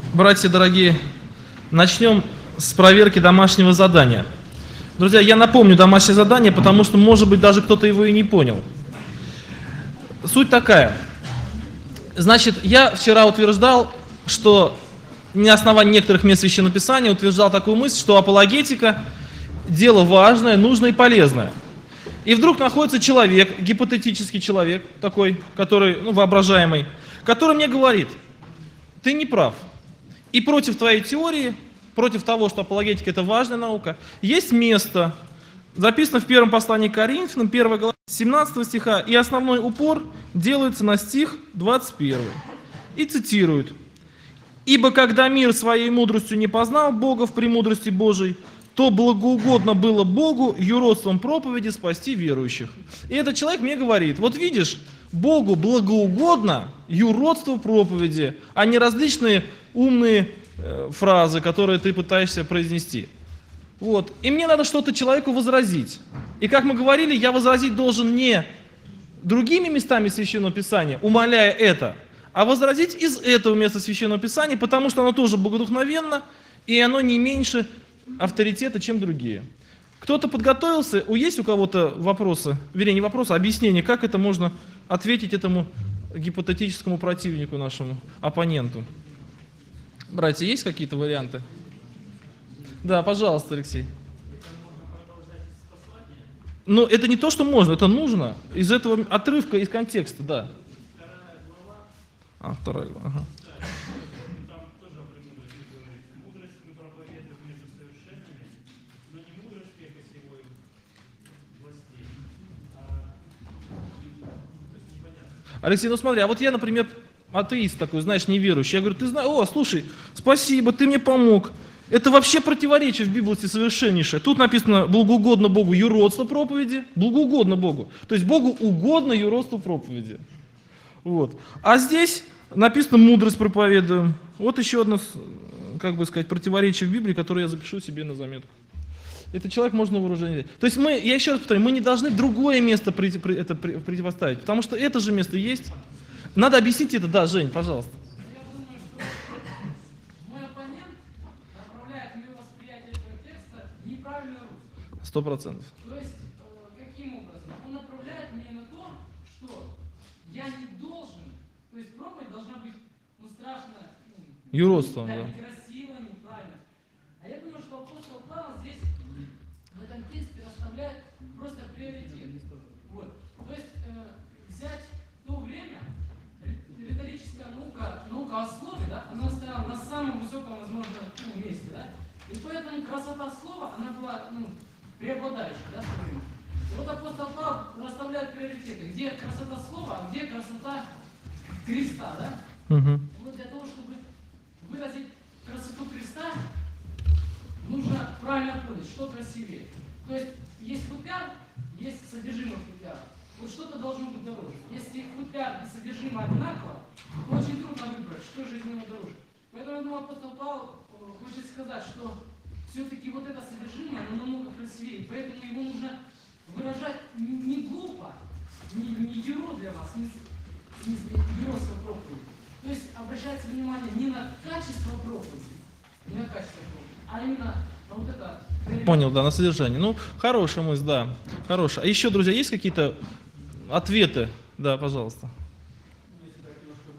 Братья дорогие, начнем с проверки домашнего задания. Друзья, я напомню домашнее задание, потому что, может быть, даже кто-то его и не понял. Суть такая. Значит, я вчера утверждал, что на основании некоторых мест Священного Писания утверждал такую мысль, что апологетика – дело важное, нужное и полезное. И вдруг находится человек, гипотетический человек, такой, который, воображаемый, который мне говорит: ты не прав. И против твоей теории, против того, что апологетика – это важная наука, есть место, записано в первом послании к Коринфянам, 1 глава, 17 стиха, и основной упор делается на стих 21. И цитируют: «Ибо когда мир своей мудростью не познал Бога в премудрости Божией, то благоугодно было Богу юродством проповеди спасти верующих». И этот человек мне говорит: вот видишь, Богу благоугодно юродство проповеди, а не различные умные фразы, которые ты пытаешься произнести. Вот. И мне надо что-то человеку возразить. И как мы говорили, я возразить должен не другими местами Священного Писания, умаляя это, а возразить из этого места Священного Писания, потому что оно тоже богодухновенно, и оно не меньше авторитета, чем другие. Кто-то подготовился? Есть у кого-то вопросы? Вернее, не вопросы, а объяснение, как это можно ответить этому гипотетическому противнику, нашему оппоненту? Братья, есть какие-то варианты? Да, пожалуйста, Алексей. Но это не то, что можно, это нужно. Из этого отрывка, из контекста, да. Вторая глава. Ага. Алексей, смотри, а вот я, например, атеист такой, знаешь, неверующий. Я говорю: ты знаешь, слушай, спасибо, ты мне помог. Это вообще противоречие в Библии совершеннейшее. Тут написано: благоугодно Богу юродство проповеди, благоугодно Богу. То есть Богу угодно юродство проповеди. Вот. А здесь написано: мудрость проповедуем. Вот еще одно, противоречие в Библии, которое я запишу себе на заметку. Этот человек можно на вооружение взять. То есть я еще раз повторяю, мы не должны другое место противоставить, потому что это же место есть. Надо объяснить это. Да, Жень, пожалуйста. Я думаю, что мой оппонент направляет мое восприятие этого текста в неправильное русло. 100%. То есть, каким образом? Он направляет меня на то, что я не должен, то есть проповедь должна быть, страшно, юродством, да. некрасиво, неправильно. А я думаю, что апостол Павел здесь в этом тексте расставляет просто приоритет. Вот. То есть взять то время, риторическая наука о слове, да, она стояла на самом высоком возможном месте, да, и поэтому красота слова, она была преобладающей, да, в то время. И вот апостол Павел расставляет приоритеты, где красота слова, а где красота креста, да. Угу. Вот для того, чтобы выразить красоту креста, нужно правильно понять, что красивее. То есть футляр, есть содержимое футляра. Вот что-то должно быть дороже. Если футляр и содержимое одинаково, то очень трудно выбрать, что же из него дороже. Поэтому, я думаю, апостол Павел хочет сказать, что все-таки вот это содержимое, оно намного красивее. Поэтому его нужно выражать не глупо, не юро для вас, не юродство проповеди. То есть обращается внимание не на качество проповеди, а именно на вот это. Понял, да, на содержание. Хорошая мысль, да. Хорошая. А еще, друзья, есть какие-то ответы? Да, пожалуйста. Если так немножко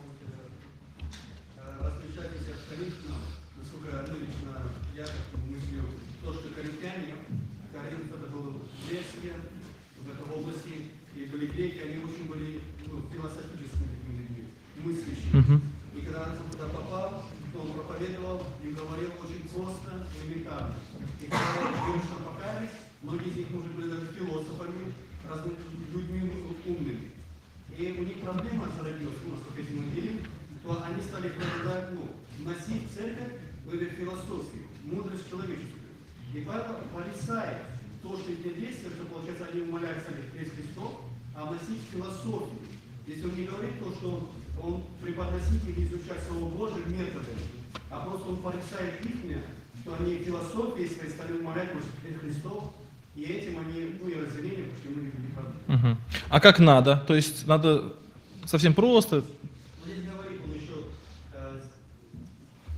различать от Коринфянам, насколько лично я мыслю, то, что коринфяне, Коринф это было лесие в этой области, и были греки, они очень были философическими такими людьми, мыслящими. И когда он туда попал, то он проповедовал и говорил очень просто и элементарно. И когда девушки покаялись, многие из них уже были даже философами, разными людьми умными. И у них проблема зародилась, насколько этим мы видим, то они стали продолжать, носить в церковь в этой философии, мудрость человеческую. И Павел порицает то, что их действия, что, получается, они умоляются весь Христов, а носить философию. Если он не говорит то, что он преподносит или изучать Слово Божие методами, а просто он порицает их, что они философией своей стали умолять Христов, и этим они, и разделили, потому что мы не правы. А как надо? То есть надо совсем просто? Здесь говорит он еще,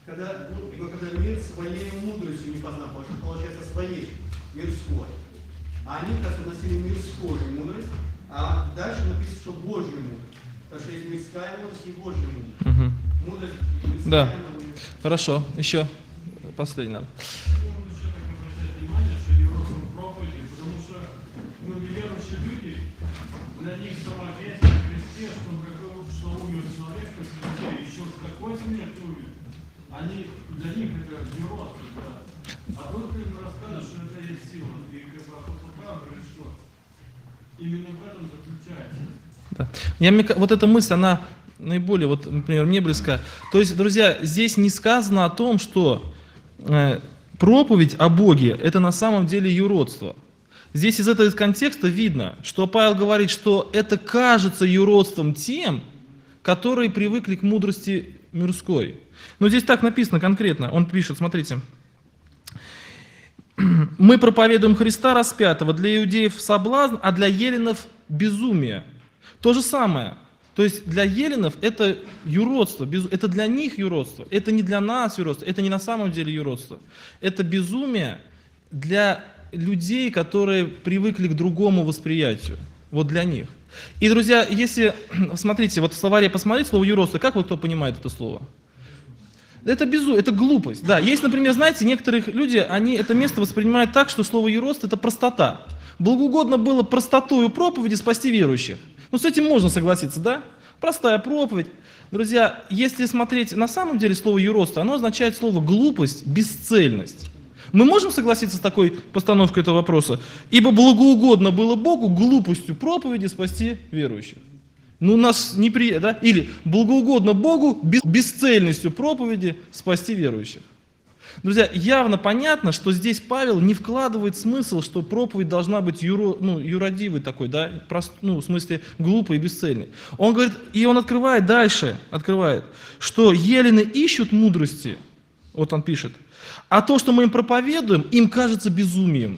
когда мир своей мудростью не познал, получается своей, мирской. А они как раз носили мирскую мудрость, а дальше написано, что Божью мудрость. Потому что есть мирская мудрость и Божья мудрость. Угу. Мудрость мирская, Да. мудрость. Хорошо, еще последний надо. Внимание, что Европа проповеди, потому что неверующие люди, для них сама весть о Христе, что умер человек, еще с какой смертью умер, для них это не рост, а только им расскажут, что это есть сила, и как апостол Павел говорит, что именно в этом заключается. Да. Вот эта мысль, она наиболее, вот, например, мне близка. То есть, друзья, здесь не сказано о том, что проповедь о Боге – это на самом деле юродство. Здесь из этого контекста видно, что Павел говорит, что это кажется юродством тем, которые привыкли к мудрости мирской. Но здесь так написано конкретно. Он пишет, смотрите. «Мы проповедуем Христа распятого, для иудеев соблазн, а для еленов безумие». То же самое. То есть для еленов это юродство, это для них юродство, это не для нас юродство, это не на самом деле юродство. Это безумие для людей, которые привыкли к другому восприятию. Вот для них. И, друзья, если, смотрите, вот в словаре посмотреть слово юродство, как вот кто понимает это слово? Это безумие, это глупость. Да, есть, например, знаете, некоторые люди, они это место воспринимают так, что слово юродство – это простота. Благоугодно было простотою проповеди спасти верующих. Ну, с этим можно согласиться, да? Простая проповедь. Друзья, если смотреть на самом деле слово юродство, оно означает слово глупость, бесцельность. Мы можем согласиться с такой постановкой этого вопроса? Ибо благоугодно было Богу глупостью проповеди спасти верующих. Ну, нас неприятно, да? Или благоугодно Богу бесцельностью проповеди спасти верующих. Друзья, явно понятно, что здесь Павел не вкладывает смысл, что проповедь должна быть юродивой такой, да, в смысле глупой и бесцельной. Он говорит, и он открывает дальше, что елены ищут мудрости, вот он пишет, а то, что мы им проповедуем, им кажется безумием.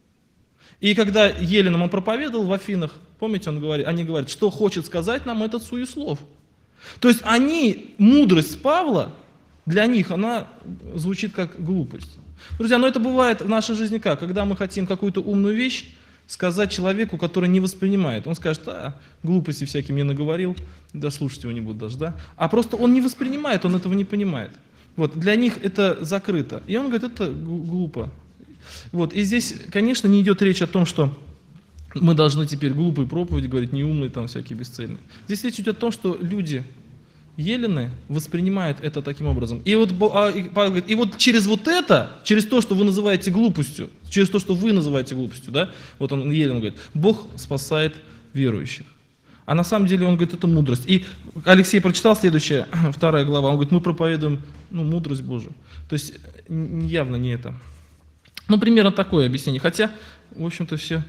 И когда еленам он проповедовал в Афинах, помните, они говорят, что хочет сказать нам этот суеслов. То есть мудрость Павла, для них она звучит как глупость. Друзья, но это бывает в нашей жизни как? Когда мы хотим какую-то умную вещь сказать человеку, который не воспринимает. Он скажет, глупости всякие мне наговорил, да слушать его не буду даже, да? А просто он не воспринимает, он этого не понимает. Вот, для них это закрыто. И он говорит, это глупо. Вот, и здесь, конечно, не идет речь о том, что мы должны теперь глупые проповеди говорить, неумные там всякие бесцельные. Здесь речь идет о том, что люди, елены, воспринимают это таким образом. И вот Павел говорит, и вот через то, что вы называете глупостью, через то, что вы называете глупостью, да, вот он еленам говорит, Бог спасает верующих. А на самом деле он говорит, это мудрость. И Алексей прочитал следующая, 2 глава, он говорит, мы проповедуем мудрость Божию. То есть явно не это. Ну, примерно такое объяснение. Хотя, в общем-то, все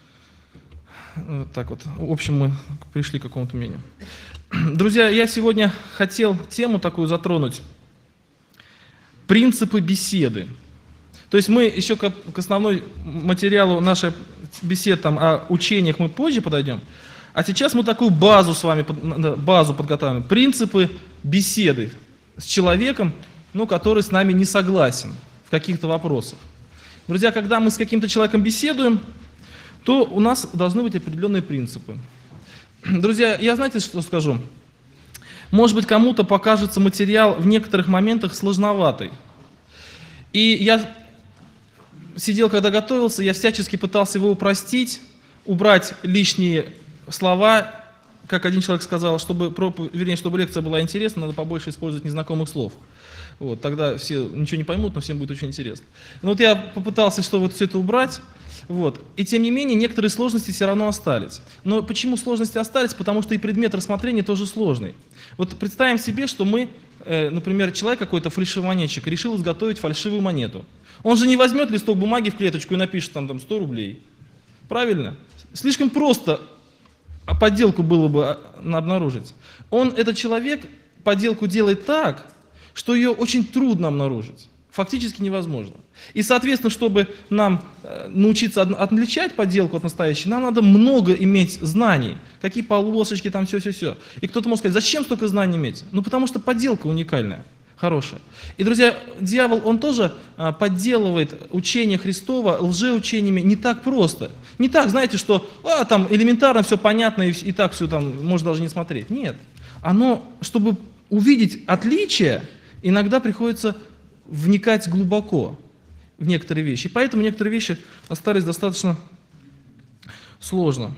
так вот, в общем, мы пришли к какому-то мнению. Друзья, я сегодня хотел тему такую затронуть. Принципы беседы. То есть мы еще к основной материалу нашей беседы о учениях мы позже подойдем. А сейчас мы такую базу с вами подготовим. Принципы беседы с человеком, который с нами не согласен в каких-то вопросах. Друзья, когда мы с каким-то человеком беседуем, то у нас должны быть определенные принципы. Друзья, я знаете, что скажу? Может быть, кому-то покажется материал в некоторых моментах сложноватый. И я сидел, когда готовился, я всячески пытался его упростить, убрать лишние слова, как один человек сказал, чтобы лекция была интересна, надо побольше использовать незнакомых слов. Вот, тогда все ничего не поймут, но всем будет очень интересно. Но вот я попытался все это убрать, и тем не менее некоторые сложности все равно остались. Но почему сложности остались? Потому что и предмет рассмотрения тоже сложный. Вот представим себе, что мы, например, человек какой-то фальшивомонетчик решил изготовить фальшивую монету. Он же не возьмет листок бумаги в клеточку и напишет там 100 рублей. Правильно? Слишком просто подделку было бы обнаружить. Этот человек подделку делает так, что ее очень трудно обнаружить. Фактически невозможно. И, соответственно, чтобы нам научиться отличать подделку от настоящей, нам надо много иметь знаний. Какие полосочки, там все. И кто-то может сказать, зачем столько знаний иметь? Потому что подделка уникальная. хорошее. И, друзья, дьявол, он тоже подделывает учение Христова лжеучениями не так просто. Не так, знаете, что там элементарно все понятно и так все там можно даже не смотреть. Нет. Оно, чтобы увидеть отличия, иногда приходится вникать глубоко в некоторые вещи. И поэтому некоторые вещи остались достаточно сложно.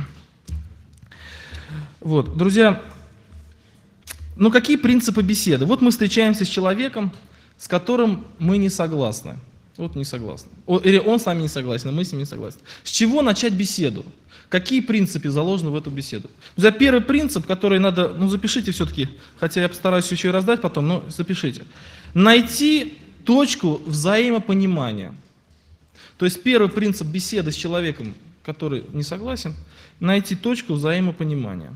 Вот, друзья, ну какие принципы беседы? Вот мы встречаемся с человеком, с которым мы не согласны. Вот не согласны. Или он с нами не согласен, а мы с ним не согласны. С чего начать беседу? Какие принципы заложены в эту беседу? За первый принцип, который надо, запишите все-таки, хотя я постараюсь еще и раздать потом, но запишите. Найти точку взаимопонимания. То есть первый принцип беседы с человеком, который не согласен, найти точку взаимопонимания.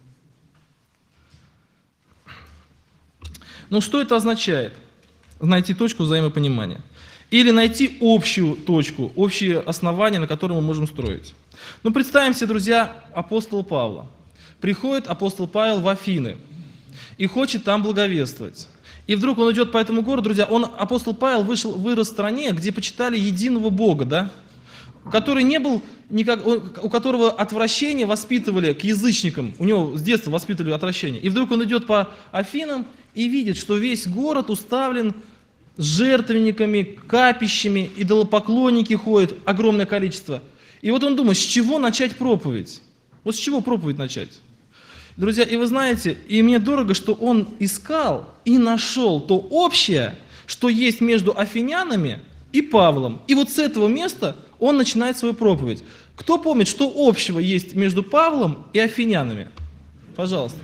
Ну что это означает? Найти точку взаимопонимания. Или найти общую точку, общие основания, на которые мы можем строить. Ну представим себе, друзья, апостола Павла. Приходит апостол Павел в Афины и хочет там благовествовать. И вдруг он идет по этому городу, друзья, апостол Павел вырос в стране, где почитали единого Бога, да? Который не был, у которого отвращение воспитывали к язычникам, у него с детства воспитывали отвращение. И вдруг он идет по Афинам и видит, что весь город уставлен жертвенниками, капищами, идолопоклонники ходят, огромное количество. И вот он думает, с чего начать проповедь? Вот с чего проповедь начать? Друзья, и вы знаете, и мне дорого, что он искал и нашел то общее, что есть между афинянами и Павлом. И вот с этого места он начинает свою проповедь. Кто помнит, что общего есть между Павлом и афинянами? Пожалуйста.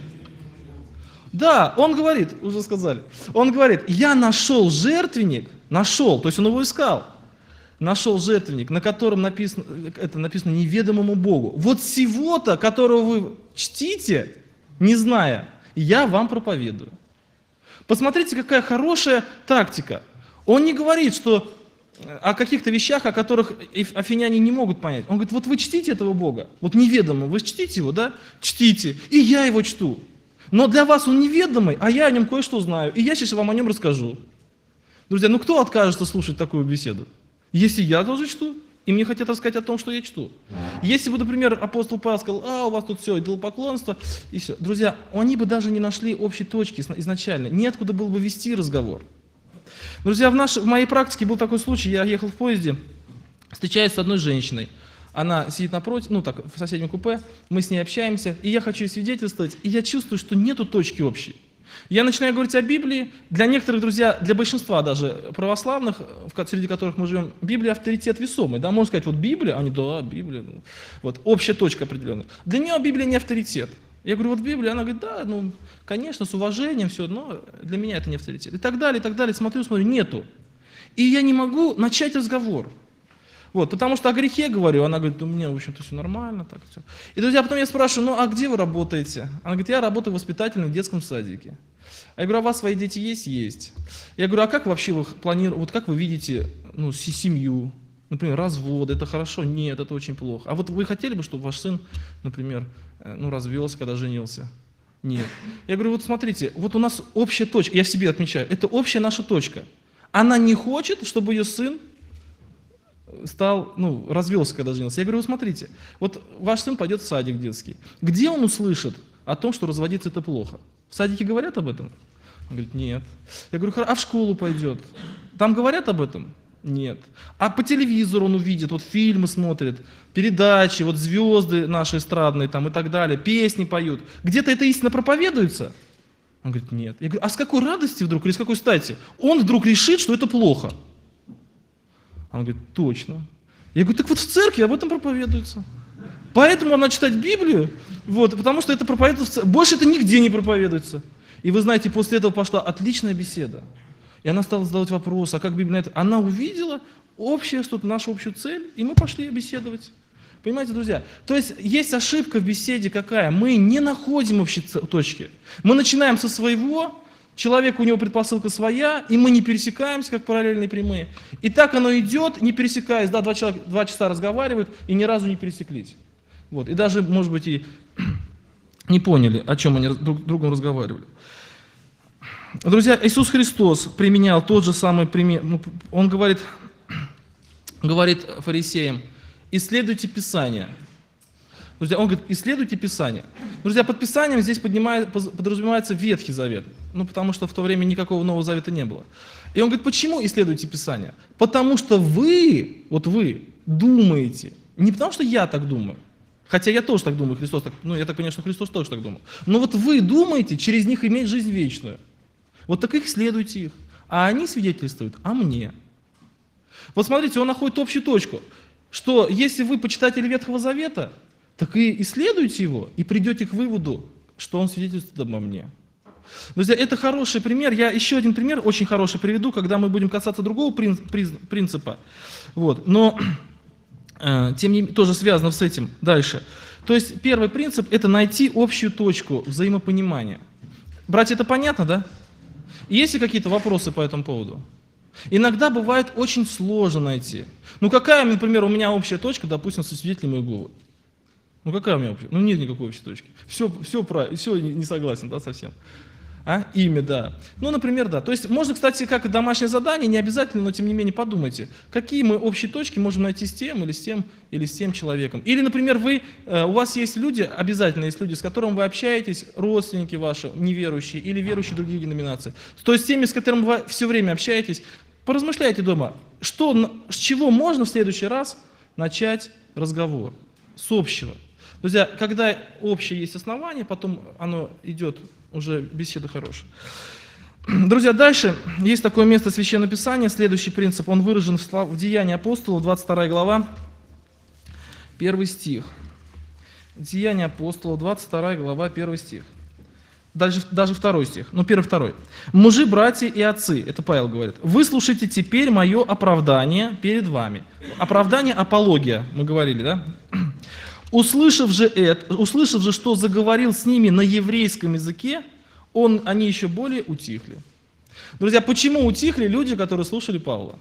Да, он говорит, уже сказали, он говорит, я нашел жертвенник, то есть он его искал, нашел жертвенник, на котором написано неведомому Богу. Вот сего-то, которого вы чтите, не зная, я вам проповедую. Посмотрите, какая хорошая тактика. Он не говорит, что о каких-то вещах, о которых афиняне не могут понять. Он говорит, вот вы чтите этого Бога, вот неведомого, вы чтите его, да? Чтите, и я его чту. Но для вас он неведомый, а я о нем кое-что знаю, и я сейчас вам о нем расскажу. Друзья, ну кто откажется слушать такую беседу? Если я тоже чту, и мне хотят рассказать о том, что я чту. Если бы, например, апостол Павел сказал, у вас тут все, идолопоклонство, и все. Друзья, они бы даже не нашли общей точки изначально, неоткуда было бы вести разговор. Друзья, в моей практике был такой случай, я ехал в поезде, встречаюсь с одной женщиной. Она сидит напротив, в соседнем купе, мы с ней общаемся, и я хочу ей свидетельствовать, и я чувствую, что нету точки общей. Я начинаю говорить о Библии, для некоторых, друзья, для большинства даже православных, среди которых мы живем, Библия авторитет весомый, да, можно сказать, вот Библия, они, да, Библия, вот, общая точка определенная. Для нее Библия не авторитет. Я говорю, вот Библия, она говорит, да, конечно, с уважением все, но для меня это не авторитет. И так далее, смотрю, нету. И я не могу начать разговор. Вот, потому что о грехе говорю, она говорит, у меня, в общем-то, все нормально, так все. И, друзья, потом я спрашиваю, а где вы работаете? Она говорит, я работаю в воспитательном детском садике. Я говорю, а у вас свои дети есть? Есть. Я говорю, а как вообще вы планируете, вот как вы видите, семью? Например, развод, это хорошо? Нет, это очень плохо. А вот вы хотели бы, чтобы ваш сын, например, развелся, когда женился? Нет. Я говорю, вот смотрите, вот у нас общая точка, я в себе отмечаю, это общая наша точка. Она не хочет, чтобы ее сын развелся, когда женился. Я говорю, смотрите, вот ваш сын пойдет в садик детский. Где он услышит о том, что разводиться это плохо? В садике говорят об этом? Он говорит, нет. Я говорю, а в школу пойдет? Там говорят об этом? Нет. А по телевизору он увидит, вот фильмы смотрит, передачи, вот звезды наши эстрадные там и так далее, песни поют. Где-то это истинно проповедуется? Он говорит, нет. Я говорю, а с какой радости вдруг, или с какой стати он вдруг решит, что это плохо? Он говорит, точно. Я говорю, так вот в церкви об этом проповедуется. Поэтому надо читать Библию, потому что это проповедуется, больше это нигде не проповедуется. И вы знаете, после этого пошла отличная беседа. И она стала задавать вопрос, а как Библия на это? Она увидела нашу общую цель, и мы пошли беседовать. Понимаете, друзья? То есть ошибка в беседе какая? Мы не находим общей точки. Мы начинаем со своего, человек, у него предпосылка своя, и мы не пересекаемся, как параллельные прямые. И так оно идет, не пересекаясь, да, 2 часа разговаривают, и ни разу не пересеклись. И даже, может быть, и не поняли, о чем они друг с другом разговаривали. Друзья, Иисус Христос применял тот же самый пример. Он говорит фарисеям: исследуйте Писание. Друзья, он говорит: исследуйте Писание. Друзья, под Писанием здесь подразумевается Ветхий Завет. Потому что в то время никакого Нового Завета не было. И он говорит: почему исследуйте Писание? Потому что вы думаете, не потому что я так думаю, хотя я тоже так думаю, Христос так, я так понимаю, что Христос тоже так думал. Но вы думаете через них иметь жизнь вечную. Так их исследуйте их. А они свидетельствуют о мне. Смотрите, он находит общую точку, что если вы почитатели Ветхого Завета, так и исследуйте его, и придете к выводу, что он свидетельствует обо мне. Друзья, это хороший пример. Я еще один пример очень хороший приведу, когда мы будем касаться другого принципа. Но, тем не менее, тоже связано с этим дальше. То есть, первый принцип – это найти общую точку взаимопонимания. Братья, это понятно, да? Есть ли какие-то вопросы по этому поводу? Иногда бывает очень сложно найти. Какая, например, у меня общая точка, допустим, со свидетелем Иеговы? Какая у меня общая? Нет никакой общей точки. Все правильно, все не согласен, да, совсем. Имя, да. Например, да. То есть можно, кстати, как и домашнее задание, не обязательно, но тем не менее подумайте, какие мы общие точки можем найти с тем или с тем, или с тем человеком. Или, например, у вас есть люди, обязательно есть люди, с которыми вы общаетесь, родственники ваши, неверующие, или верующие других деноминаций. То есть с теми, с которыми вы все время общаетесь, поразмышляйте дома, с чего можно в следующий раз начать разговор. С общего. Друзья, когда общее есть основание, потом оно идет, уже беседа хорошая. Друзья, дальше есть такое место Священного Писания, следующий принцип, он выражен в Деянии апостолов, 22 глава, 1 стих. Деяния апостолов, 22 глава, 1 стих. Даже 2 стих, 1-2. «Мужи, братья и отцы», это Павел говорит, «выслушайте теперь мое оправдание перед вами». Оправдание, апология, мы говорили, да? «Услышав же, что заговорил с ними на еврейском языке, они еще более утихли». Друзья, почему утихли люди, которые слушали Павла?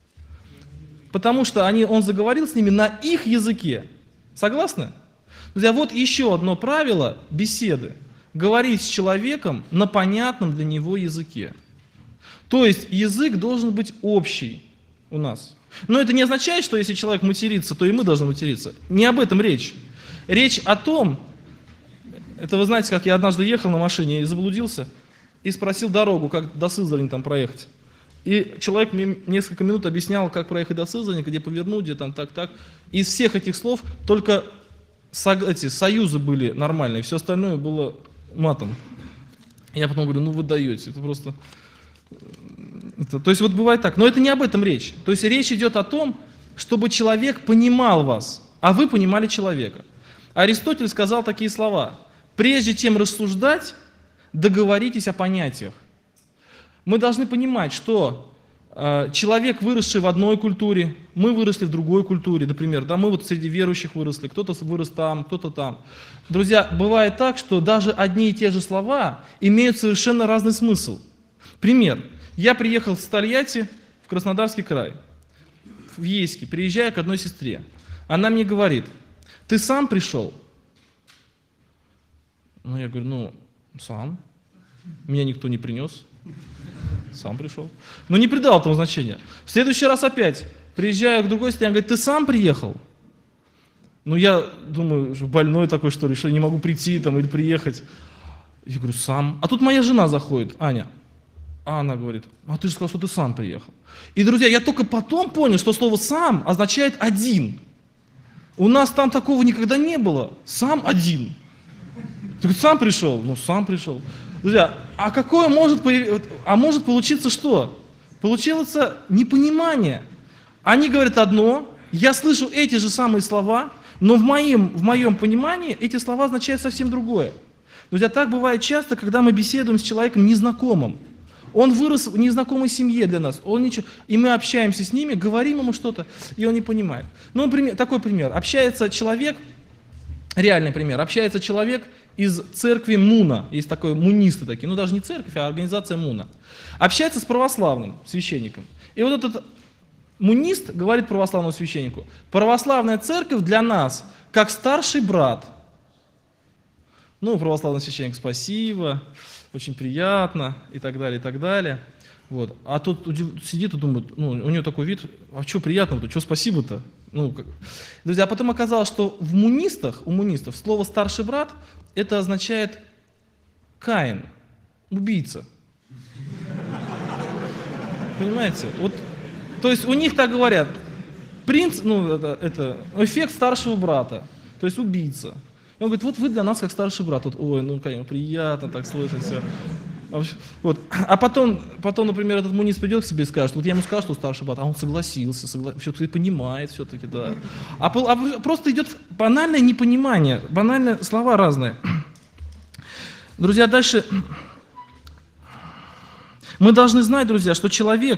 Потому что он заговорил с ними на их языке. Согласны? Друзья, еще одно правило беседы. Говорить с человеком на понятном для него языке. То есть язык должен быть общий у нас. Но это не означает, что если человек матерится, то и мы должны материться. Не об этом речь. Речь о том, это вы знаете, как я однажды ехал на машине и заблудился, и спросил дорогу, как до Сызрани там проехать. И человек мне несколько минут объяснял, как проехать до Сызрани, где повернуть, где там так. Из всех этих слов только союзы были нормальные, все остальное было матом. Я потом говорю, вы даете, это просто... То есть бывает так, но это не об этом речь. То есть речь идет о том, чтобы человек понимал вас, а вы понимали человека. Аристотель сказал такие слова: прежде чем рассуждать, договоритесь о понятиях. Мы должны понимать, что человек, выросший в одной культуре, мы выросли в другой культуре, например, да, мы среди верующих выросли, кто-то вырос там, кто-то там. Друзья, бывает так, что даже одни и те же слова имеют совершенно разный смысл. Пример. Я приехал с Тольятти в Краснодарский край, в Ейске, приезжаю к одной сестре. Она мне говорит: ты сам пришел? Я говорю, сам. Меня никто не принес. Сам пришел. Но не придал этому значения. В следующий раз опять приезжаю к другой сестре, она говорит: ты сам приехал? Я думаю, больной такой, что ли, что я не могу прийти там или приехать. Я говорю, сам. А тут моя жена заходит, Аня. А она говорит: а ты же сказал, что ты сам приехал. И, друзья, я только потом понял, что слово «сам» означает «один». У нас там такого никогда не было. Сам один. Ты говоришь, сам пришел? Сам пришел. Друзья, может получиться что? Получилось непонимание. Они говорят одно, я слышу эти же самые слова, но в моем понимании эти слова означают совсем другое. Друзья, так бывает часто, когда мы беседуем с человеком незнакомым. Он вырос в незнакомой семье для нас, и мы общаемся с ними, говорим ему что-то, и он не понимает. Такой пример. Общается человек, реальный пример, общается человек из церкви Муна, есть такой, мунисты такие, даже не церковь, а организация Муна. Общается с православным священником. И этот мунист говорит православному священнику: православная церковь для нас как старший брат. Православный священник, спасибо. очень приятно и так далее, и так далее. Вот. А тут сидит и думает, ну, у нее такой вид, а что приятного-то, что спасибо-то? Ну, друзья, а потом оказалось, что у мунистов слово «старший брат» это означает Каин, убийца. Понимаете? Вот, то есть у них так говорят, принц, ну, это эффект старшего брата, то есть убийца. И он говорит, вот вы для нас как старший брат. Вот, ой, ну, конечно, приятно так слышать все. Вот. А потом, например, этот мунист придет к себе и скажет, вот я ему сказал, что старший брат, а он согласился, все-таки понимает все-таки, да. А просто идет банальное непонимание, банальные слова разные. Друзья, дальше мы должны знать, друзья, что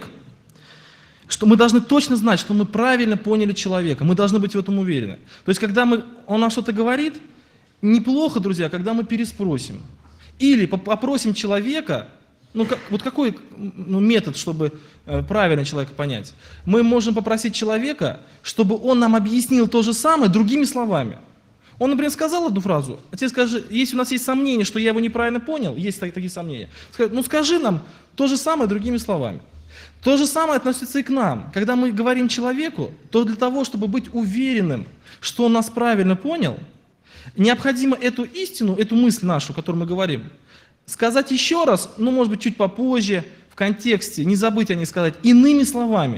мы должны точно знать, что мы правильно поняли человека, мы должны быть в этом уверены. То есть, когда он нам что-то говорит, неплохо, друзья, когда мы переспросим. Или попросим человека, вот какой метод, чтобы правильно человека понять? Мы можем попросить человека, чтобы он нам объяснил то же самое другими словами. Он, например, сказал одну фразу, а тебе скажи, если у нас есть сомнение, что я его неправильно понял, есть такие сомнения, скажи нам то же самое другими словами. То же самое относится и к нам. Когда мы говорим человеку, то для того, чтобы быть уверенным, что он нас правильно понял, необходимо эту истину, эту мысль нашу, о которой мы говорим, сказать еще раз, может быть, чуть попозже, в контексте, не забыть о ней сказать, иными словами,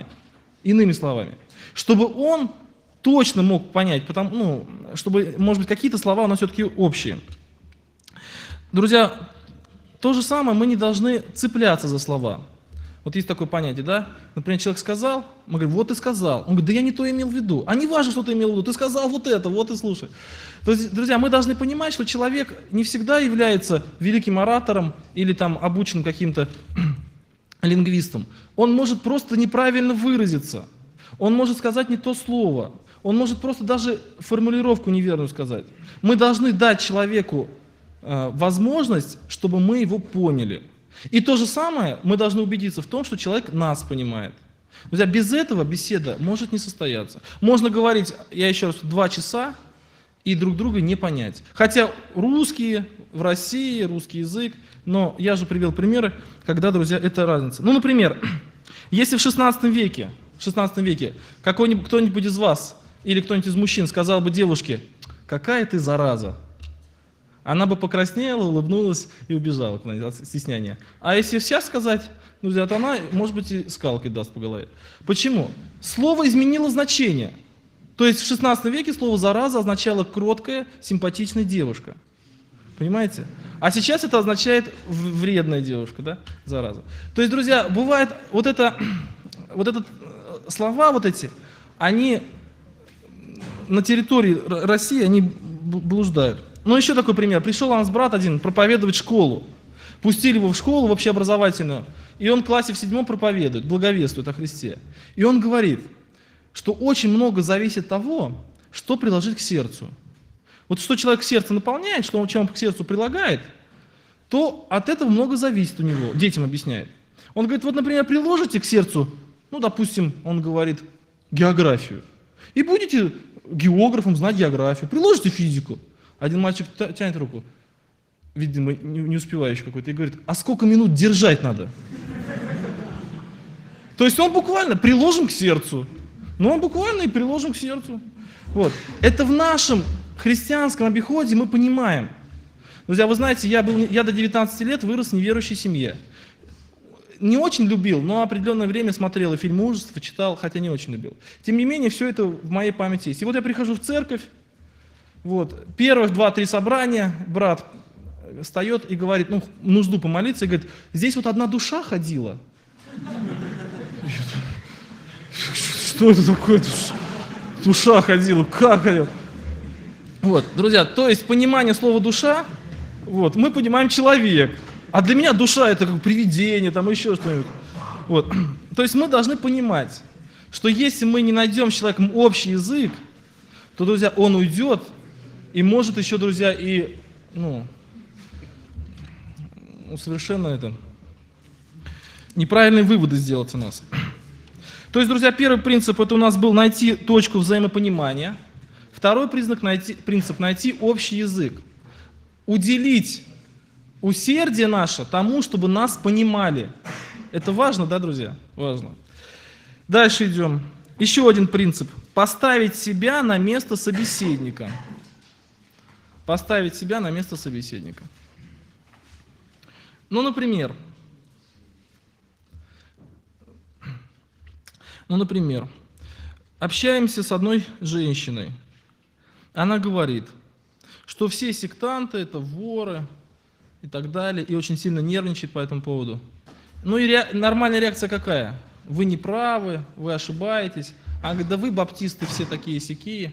чтобы он точно мог понять, чтобы, может быть, какие-то слова у нас все-таки общие. Друзья, то же самое, мы не должны цепляться за слова. Вот есть такое понятие, да? Например, человек сказал, мы говорим, вот ты сказал. Он говорит, да я не то имел в виду. А не важно, что ты имел в виду, ты сказал вот это, вот и слушай. То есть, друзья, мы должны понимать, что человек не всегда является великим оратором или там обученным каким-то лингвистом. Он может просто неправильно выразиться. Он может сказать не то слово. Он может просто даже формулировку неверную сказать. Мы должны дать человеку возможность, чтобы мы его поняли. И то же самое мы должны убедиться в том, что человек нас понимает. Друзья, без этого беседа может не состояться. Можно говорить, я еще раз, 2 часа и друг друга не понять. Хотя русские в России, русский язык, но я же привел примеры, когда, друзья, это разница. Например, если в 16 веке кто-нибудь из вас или кто-нибудь из мужчин сказал бы девушке, какая ты зараза, она бы покраснела, улыбнулась и убежала от стеснения. А если сейчас сказать, друзья, то она, может быть, и скалкой даст по голове. Почему? Слово изменило значение. То есть в 16 веке слово «зараза» означало кроткая, симпатичная девушка. Понимаете? А сейчас это означает вредная девушка, да? Зараза. То есть, друзья, бывает слова вот эти, они на территории России, они блуждают. Ну, еще такой пример. Пришел у нас брат один проповедовать школу. Пустили его в школу, в общеобразовательную. И он в классе в 7 проповедует, благовествует о Христе. И он говорит, что очень много зависит от того, что приложить к сердцу. Вот что человек сердце наполняет, что он чем к сердцу прилагает, то от этого много зависит у него. Детям объясняет. Он говорит, вот, например, приложите к сердцу, допустим, он говорит, географию. И будете географом знать географию. Приложите физику. Один мальчик тянет руку, видимо, не успевающий какой-то, и говорит, а сколько минут держать надо? То есть он буквально приложен к сердцу. Он буквально и приложен к сердцу. Вот. Это в нашем христианском обиходе мы понимаем. Друзья, вы знаете, я до 19 лет вырос в неверующей семье. Не очень любил, но определенное время смотрел и фильмы ужасов, и читал, хотя не очень любил. Тем не менее, все это в моей памяти есть. И вот я прихожу в церковь, первых 2-3 собрания брат встает и говорит, нужду помолиться, и говорит, здесь вот одна душа ходила. Что это такое? Душа ходила, как ходила? Друзья, то есть понимание слова душа, мы понимаем человек. А для меня душа это как привидение, там еще что-нибудь. То есть мы должны понимать, что если мы не найдем с человеком общий язык, то, друзья, он уйдет, и может еще, друзья, и совершенно неправильные выводы сделать у нас. То есть, друзья, первый принцип это у нас был найти точку взаимопонимания. Второй принцип найти общий язык. Уделить усердие наше тому, чтобы нас понимали. Это важно, да, друзья? Важно. Дальше идем. Еще один принцип. Поставить себя на место собеседника. Поставить себя на место собеседника. Ну, например, общаемся с одной женщиной. Она говорит, что все сектанты – это воры и так далее, и очень сильно нервничает по этому поводу. Ну и нормальная реакция какая? Вы не правы, вы ошибаетесь. Она говорит, да вы, баптисты, все такие-сякие.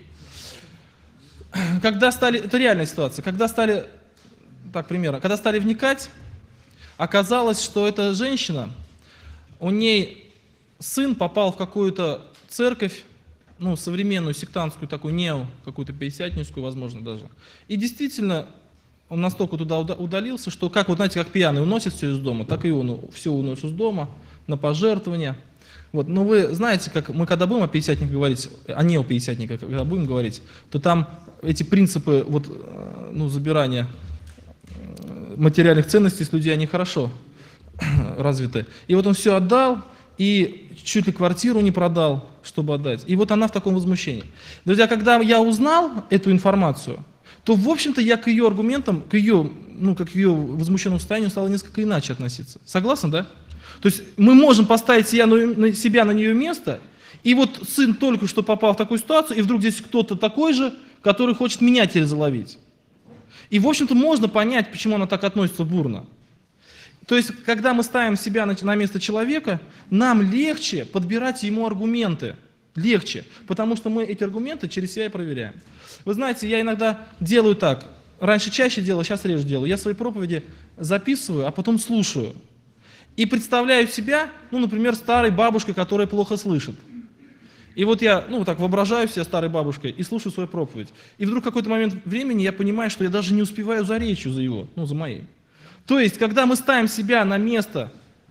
Это реальная ситуация, когда стали вникать, оказалось, что эта женщина, у ней сын попал в какую-то церковь, ну, современную, сектантскую, такую какую-то пятидесятническую, возможно, даже. И действительно, он настолько туда удалился, что, как, вот знаете, как пьяный уносит все из дома, так и он все уносит из дома на пожертвования. Вот. Но вы знаете, как мы когда будем о пятидесятниках говорить, о неопятидесятниках, когда будем говорить, то там эти принципы забирания материальных ценностей с людей, они хорошо развиты. И вот он все отдал, и чуть ли квартиру не продал, чтобы отдать. И вот она в таком возмущении. Друзья, когда я узнал эту информацию, то, в общем-то, я к ее аргументам, к ее возмущенному состоянию стал несколько иначе относиться. Согласны, да? То есть мы можем поставить себя на нее место, и вот сын только что попал в такую ситуацию, и вдруг здесь кто-то такой же, который хочет меня теперь заловить. И, в общем-то, можно понять, почему она так относится бурно. То есть, когда мы ставим себя на место человека, нам легче подбирать ему аргументы. Легче, потому что мы эти аргументы через себя и проверяем. Вы знаете, я иногда делаю так. Раньше чаще делал, сейчас реже делаю. Я свои проповеди записываю, а потом слушаю. И представляю себя, например, старой бабушкой, которая плохо слышит. И вот я, так воображаю себя старой бабушкой и слушаю свою проповедь. И вдруг в какой-то момент времени я понимаю, что я даже не успеваю за речью за моей. То есть, когда мы ставим себя на место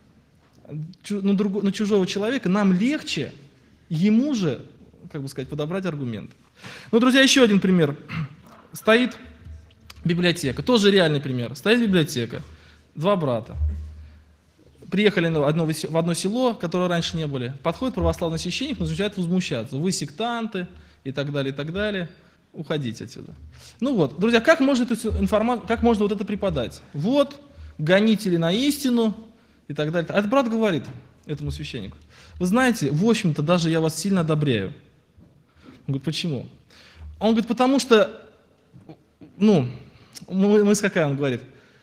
на чужого человека, нам легче ему же, подобрать аргумент. Друзья, еще один пример. Стоит библиотека, тоже реальный пример. Стоит библиотека, два брата. Приехали в одно село, которое раньше не были. Подходит православный священник, начинает возмущаться. Вы сектанты и так далее, и так далее. Уходите отсюда. Друзья, как можно вот это преподать? Вот, гонители на истину и так далее. А этот брат говорит этому священнику, вы знаете, в общем-то, даже я вас сильно одобряю. Он говорит, почему? Он говорит, потому что, он говорит,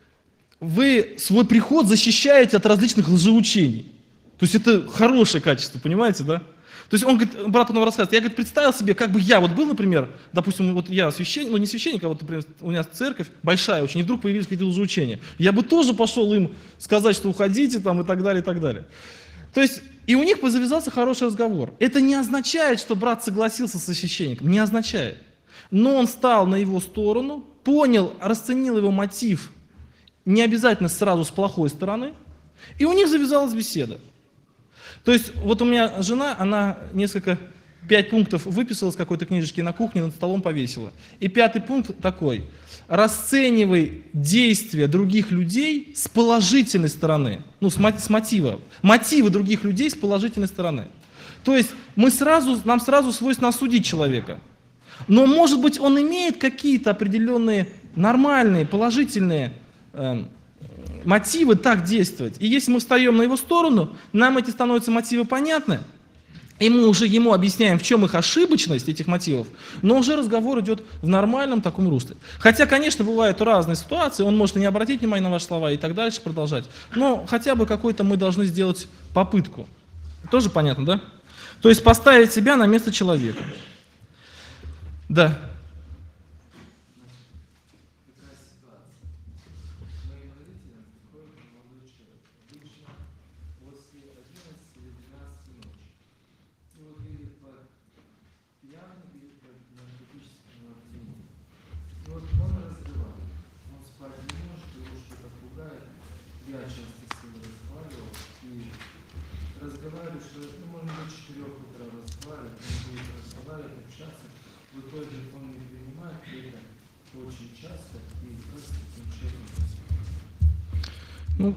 вы свой приход защищаете от различных лжеучений. То есть это хорошее качество, понимаете, да? То есть он говорит, брат он рассказывает, я, говорит, представил себе, как бы я был, например, допустим, я священник, не священник, а например, у меня церковь большая очень, и вдруг появились какие-то лжеучения. Я бы тоже пошел им сказать, что уходите там и так далее, и так далее. То есть, и у них завязался хороший разговор. Это не означает, что брат согласился со священником, не означает. Но он стал на его сторону, понял, расценил его мотив, не обязательно сразу с плохой стороны, и у них завязалась беседа. То есть, вот у меня жена, она 5 пунктов выписала с какой-то книжечки на кухне, над столом повесила. И 5-й пункт такой. Расценивай действия других людей с положительной стороны. С мотива. Мотивы других людей с положительной стороны. То есть, нам сразу свойственно осудить человека. Но, может быть, он имеет какие-то определенные нормальные, положительные мотивы так действовать. И если мы встаем на его сторону, нам эти становятся мотивы понятны, и мы уже ему объясняем, в чем их ошибочность, этих мотивов, но уже разговор идет в нормальном таком русле. Хотя, конечно, бывают разные ситуации, он может и не обратить внимания на ваши слова и так дальше продолжать, но хотя бы какой-то мы должны сделать попытку. Тоже понятно, да? То есть поставить себя на место человека. Да. Разговаривали, что можно до 4 утра разговаривать, он будет разговаривать, общаться. В итоге он не принимает это очень часто и просто ничего не происходит. Ну,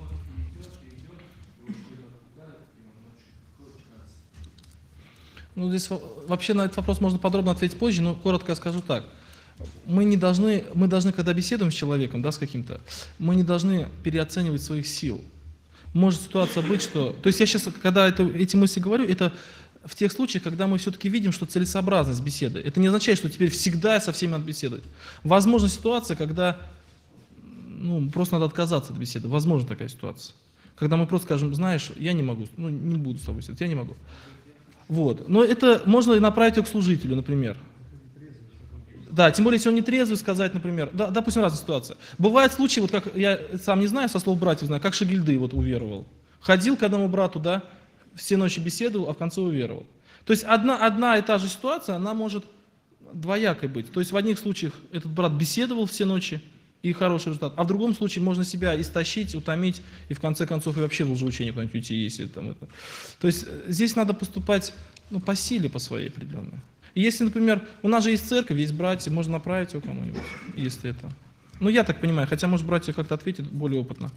ну, здесь вообще на этот вопрос можно подробно ответить позже, но коротко я скажу так. Мы должны, когда беседуем с человеком, да, с каким-то, мы не должны переоценивать своих сил. Может ситуация быть, что... То есть я сейчас, когда эти мысли говорю, это в тех случаях, когда мы все-таки видим, что целесообразность беседы. Это не означает, что теперь всегда со всеми надо беседовать. Возможна ситуация, когда просто надо отказаться от беседы. Возможна такая ситуация. Когда мы просто скажем, знаешь, я не могу, не буду с тобой беседовать, я не могу. Вот. Но это можно и направить его к служителю, например. Да, тем более, если он не трезвый, сказать, например, да, допустим, разная ситуация. Бывают случаи, вот как я сам не знаю, со слов братьев знаю, как Шагильды вот уверовал. Ходил к одному брату, да, все ночи беседовал, а в конце уверовал. То есть одна и та же ситуация, она может двоякой быть. То есть в одних случаях этот брат беседовал все ночи, и хороший результат, а в другом случае можно себя истощить, утомить, и в конце концов и вообще в лжеучение куда-нибудь уйти, если там это. То есть здесь надо поступать по силе по своей определенной. И если, например, у нас же есть церковь, есть братья, можно направить его кому-нибудь, если это... я так понимаю, хотя, может, братья как-то ответят более опытно.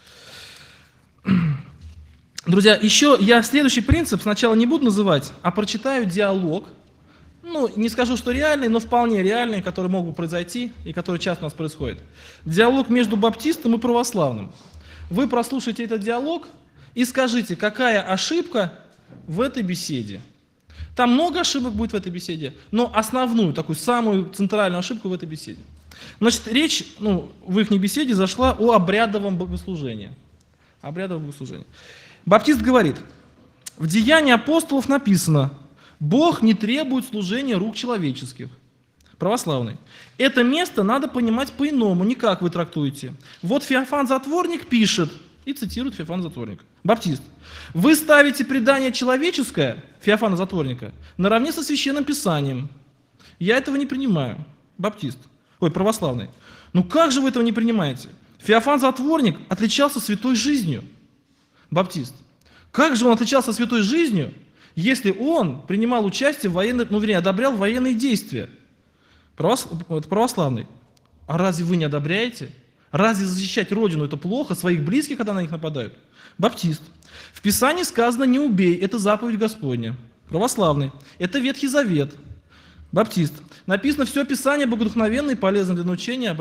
Друзья, еще я следующий принцип сначала не буду называть, а прочитаю диалог. Не скажу, что реальный, но вполне реальный, который мог бы произойти и который часто у нас происходит. Диалог между баптистом и православным. Вы прослушайте этот диалог и скажите, какая ошибка в этой беседе. Там много ошибок будет в этой беседе, но основную, такую самую центральную ошибку в этой беседе. Значит, речь в их беседе зашла о обрядовом богослужении. Обрядовом богослужении. Баптист говорит, в Деянии апостолов написано, Бог не требует служения рук человеческих. Православный. Это место надо понимать по-иному, не как вы трактуете. Вот Феофан Затворник пишет, и цитирует Феофан Затворник. Баптист. Вы ставите предание человеческое, Феофана Затворника, наравне со Священным Писанием. Я этого не принимаю. Баптист. Православный. Как же вы этого не принимаете? Феофан Затворник отличался святой жизнью. Баптист. Как же он отличался святой жизнью, если он принимал участие в военных, одобрял военные действия? Православный. А разве вы не одобряете? Разве защищать Родину это плохо, своих близких, когда на них нападают? Баптист. В Писании сказано «не убей», это заповедь Господня. Православный. Это Ветхий Завет. Баптист. Написано «все Писание богодухновенно и полезно для научения,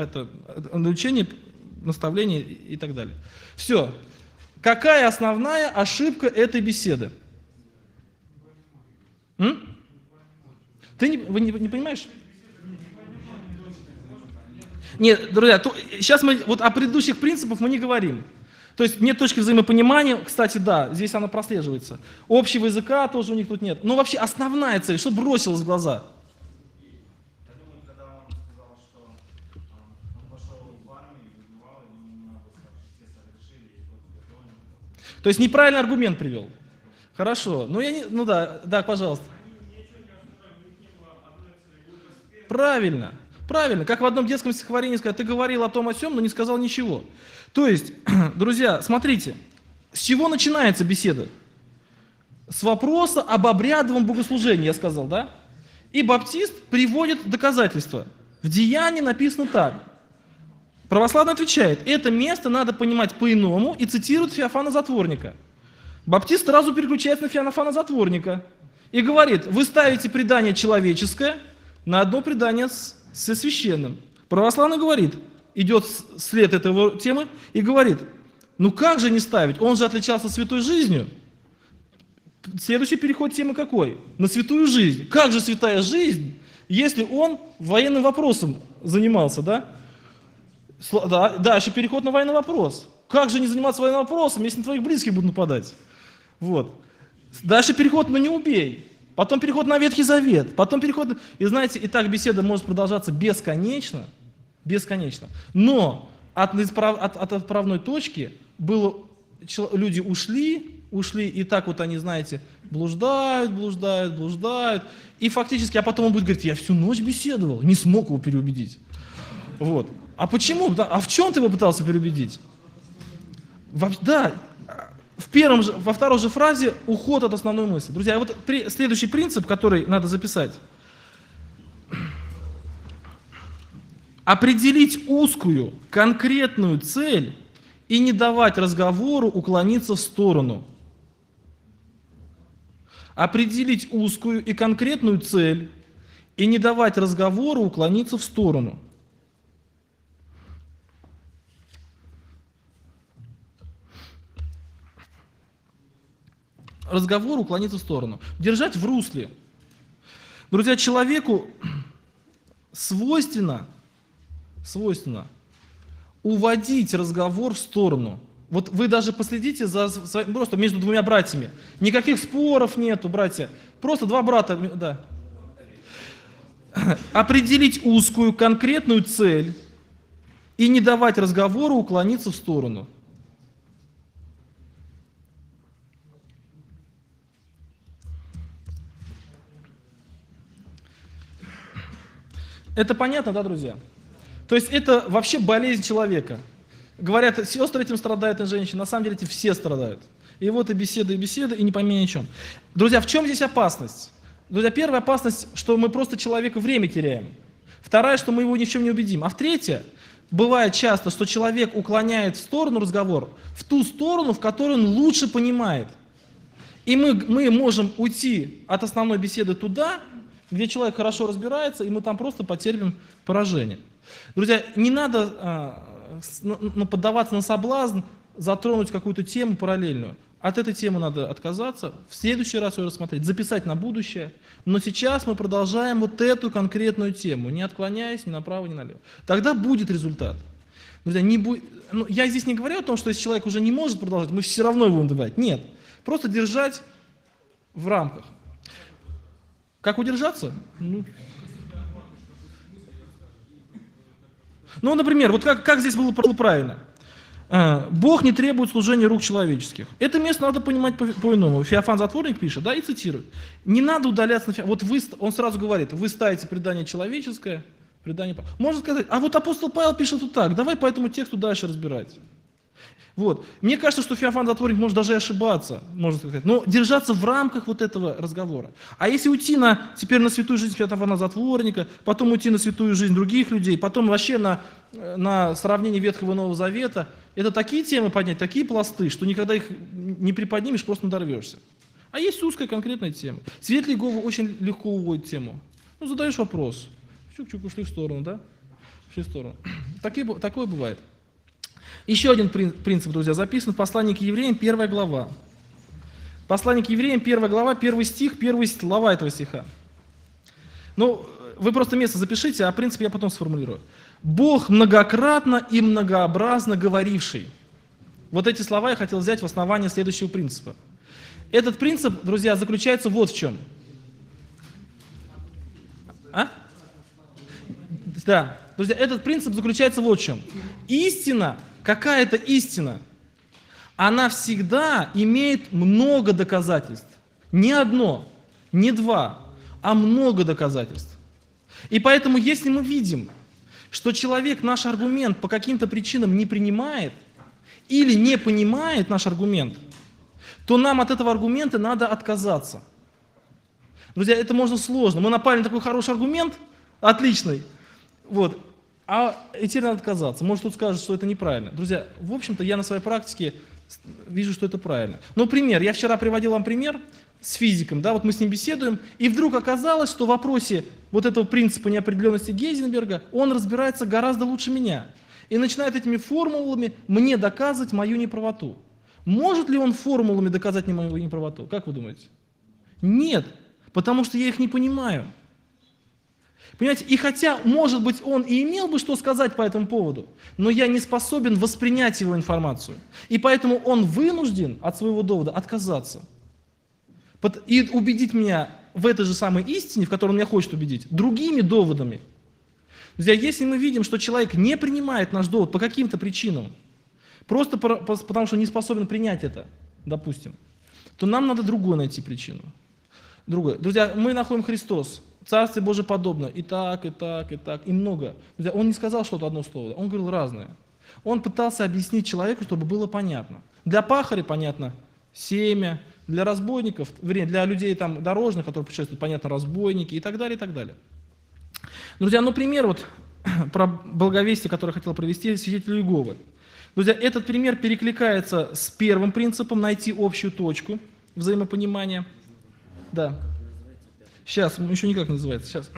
наставления и так далее». Все. Какая основная ошибка этой беседы? Вы не понимаешь? Нет, друзья, сейчас мы о предыдущих принципах мы не говорим. То есть нет точки взаимопонимания, кстати, да, здесь она прослеживается. Общего языка тоже у них тут нет. Но вообще основная цель, что бросилось в глаза? Я думаю, когда он сказал, что он пошел в армию и воевал, ему надо, все согрешили, и кто-то готовил. То есть неправильный аргумент привел. Хорошо. Да, пожалуйста. Правильно. Правильно. Как в одном детском стихотворении сказать, ты говорил о том, о сём, но не сказал ничего. То есть, друзья, смотрите, с чего начинается беседа? С вопроса об обрядовом богослужении, я сказал, да? И баптист приводит доказательства. В Деянии написано так. Православный отвечает, это место надо понимать по-иному и цитирует Феофана Затворника. Баптист сразу переключается на Феофана Затворника и говорит, вы ставите предание человеческое на одно предание со священным. Православный говорит, идет след этой темы и говорит, как же не ставить, он же отличался святой жизнью. Следующий переход темы какой? На святую жизнь. Как же святая жизнь, если он военным вопросом занимался, да? Дальше переход на военный вопрос. Как же не заниматься военным вопросом, если на твоих близких будут нападать? Вот. Дальше переход на «не убей». Потом переход на Ветхий Завет. Потом переход... И знаете, и так беседа может продолжаться бесконечно. Бесконечно. Но от отправной точки люди ушли, и так они, знаете, блуждают. И фактически, а потом он будет говорить, я всю ночь беседовал, не смог его переубедить. Вот. А почему? А в чем ты его пытался переубедить? Во второй же фразе уход от основной мысли. Друзья, следующий принцип, который надо записать. Определить узкую, конкретную цель и не давать разговору уклониться в сторону. Определить узкую и конкретную цель и не давать разговору уклониться в сторону. Разговор уклониться в сторону. Держать в русле. Друзья, человеку свойственно уводить разговор в сторону. Вот вы даже последите за просто между двумя братьями. Никаких споров нету, братья. Просто два брата. Да. Определить узкую, конкретную цель и не давать разговору уклониться в сторону. Это понятно, да, друзья? То есть это вообще болезнь человека. Говорят, сестры этим страдают, и женщины. На самом деле эти все страдают. И вот и беседы, и не пойми о чем. Друзья, в чем здесь опасность? Друзья, первая опасность, что мы просто человеку время теряем. Вторая, что мы его ни в чем не убедим. А в третья, бывает часто, что человек уклоняет в сторону разговор, в ту сторону, в которую он лучше понимает. И мы можем уйти от основной беседы туда, где человек хорошо разбирается, и мы там просто потерпим поражение. Друзья, не надо поддаваться на соблазн, затронуть какую-то тему параллельную. От этой темы надо отказаться, в следующий раз ее рассмотреть, записать на будущее. Но сейчас мы продолжаем вот эту конкретную тему, не отклоняясь ни направо, ни налево. Тогда будет результат. Друзья, я здесь не говорю о том, что если человек уже не может продолжать, мы все равно его будем добивать. Нет, просто держать в рамках. Как удержаться? Ну, например, вот как здесь было правильно. Бог не требует служения рук человеческих. Это место надо понимать по-иному. Феофан Затворник пишет, да, и цитирует. Не надо удаляться на вот он сразу говорит, вы ставите предание человеческое, предание... Можно сказать, а вот апостол Павел пишет вот так, давай по этому тексту дальше разбирать. Вот. Мне кажется, что Феофан Затворник может даже и ошибаться, можно сказать, но держаться в рамках вот этого разговора. А если уйти теперь на святую жизнь Феофана Затворника, потом уйти на святую жизнь других людей, потом вообще на сравнение Ветхого и Нового Завета, это такие темы поднять, такие пласты, что никогда их не приподнимешь, просто надорвешься. А есть узкая конкретная тема. Свет Легова очень легко уводит тему. Ну, задаешь вопрос. Чук-чук, ушли в сторону, да? Ушли в сторону. Такое бывает. Еще один принцип, друзья, записан в послании к евреям, 1 глава. Послание к евреям, 1 глава, 1 стих, 1 слова этого стиха. Ну, вы просто место запишите, а принцип я потом сформулирую. Бог многократно и многообразно говоривший. Вот эти слова я хотел взять в основание следующего принципа. Этот принцип, друзья, заключается вот в чем. Да, друзья, этот принцип заключается вот в чем. Истина, какая-то истина, она всегда имеет много доказательств. Не одно, не два, а много доказательств. И поэтому, если мы видим, что человек наш аргумент по каким-то причинам не принимает или не понимает наш аргумент, то нам от этого аргумента надо отказаться. Друзья, это можно сложно. Мы напали на такой хороший аргумент, отличный, вот, и теперь надо отказаться. Может, тут скажут, что это неправильно. Друзья, в общем-то, я на своей практике вижу, что это правильно. Но пример. Я вчера приводил вам пример с физиком, да, вот мы с ним беседуем, и вдруг оказалось, что в вопросе вот этого принципа неопределенности Гейзенберга он разбирается гораздо лучше меня. И начинает этими формулами мне доказывать мою неправоту. Может ли он формулами доказать мне мою неправоту? Как вы думаете? Нет, потому что я их не понимаю. Понимаете, и хотя, может быть, он и имел бы что сказать по этому поводу, но я не способен воспринять его информацию. И поэтому он вынужден от своего довода отказаться. И убедить меня в этой же самой истине, в которой он меня хочет убедить, другими доводами. Друзья, если мы видим, что человек не принимает наш довод по каким-то причинам, просто потому что не способен принять это, допустим, то нам надо другую найти причину. Другое. Друзья, мы находим Христос. Царствие Божие подобно. И так, и так, и так, и много. Друзья, он не сказал что-то одно слово, он говорил разное. Он пытался объяснить человеку, чтобы было понятно. Для пахаря понятно семя, для разбойников, для людей там дорожных, которые путешествуют, понятно, разбойники и так далее, и так далее. Друзья, ну пример вот про благовестие, которое я хотел провести, свидетелю Иеговы. Друзья, этот пример перекликается с первым принципом найти общую точку взаимопонимания. Да. Сейчас, еще никак не называется. Сейчас.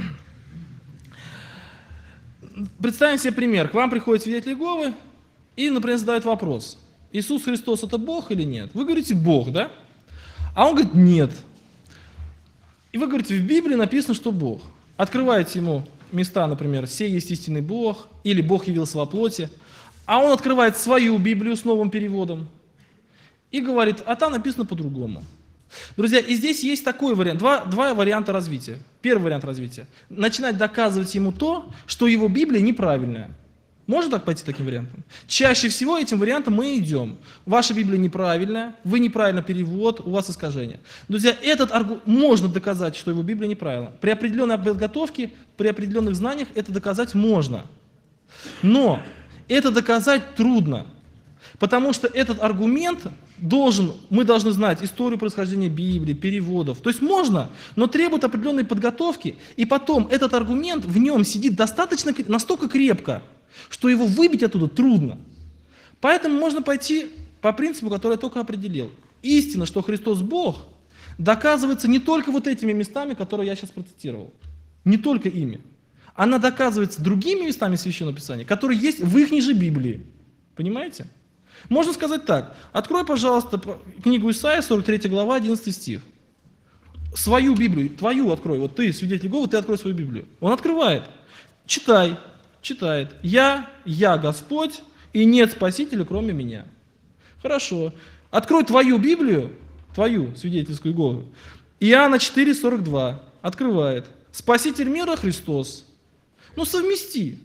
Представим себе пример. К вам приходит свидетель Иеговы и, например, задает вопрос. Иисус Христос это Бог или нет? Вы говорите Бог, да? А он говорит нет. И вы говорите, в Библии написано, что Бог. Открываете ему места, например, «Сей есть истинный Бог» или «Бог явился во плоти». А он открывает свою Библию с новым переводом и говорит, а там написано по-другому. Друзья, и здесь есть такой вариант, два варианта развития. Первый вариант развития. Начинать доказывать ему то, что его Библия неправильная. Можно так пойти таким вариантом? Чаще всего этим вариантом мы идем. Ваша Библия неправильная, вы неправильно перевод, у вас искажение. Друзья, этот аргумент можно доказать, что его Библия неправильна. При определенной подготовке, при определенных знаниях это доказать можно. Но это доказать трудно. Потому что этот аргумент мы должны знать историю происхождения Библии, переводов. То есть можно, но требует определенной подготовки, и потом этот аргумент в нем сидит достаточно, настолько крепко, что его выбить оттуда трудно. Поэтому можно пойти по принципу, который я только определил. Истина, что Христос Бог, доказывается не только вот этими местами, которые я сейчас процитировал. Не только ими. Она доказывается другими местами Священного Писания, которые есть в их же Библии. Понимаете? Можно сказать так. Открой, пожалуйста, книгу Исаия, 43 глава, 11 стих. Свою Библию, твою открой. Вот ты, свидетель Иеговы, ты открой свою Библию. Он открывает. Читай. Читает. Я Господь, и нет Спасителя, кроме меня. Хорошо. Открой твою Библию, твою свидетельскую Иегову. Иоанна 4,42. Открывает. Спаситель мира Христос. Ну, совмести.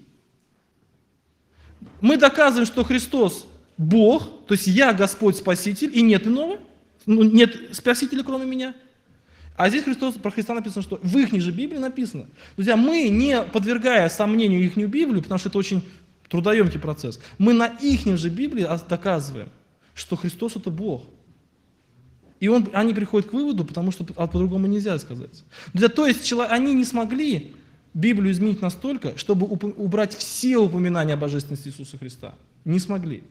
Мы доказываем, что Христос Бог, то есть я Господь Спаситель, и нет иного, нет Спасителя, кроме меня. А здесь про Христа написано, что в их же Библии написано. Друзья, мы, не подвергая сомнению их Библию, потому что это очень трудоемкий процесс, мы на их же Библии доказываем, что Христос это Бог. И они приходят к выводу, потому что по-другому нельзя сказать. Друзья, то есть они не смогли Библию изменить настолько, чтобы убрать все упоминания о божественности Иисуса Христа. Не смогли.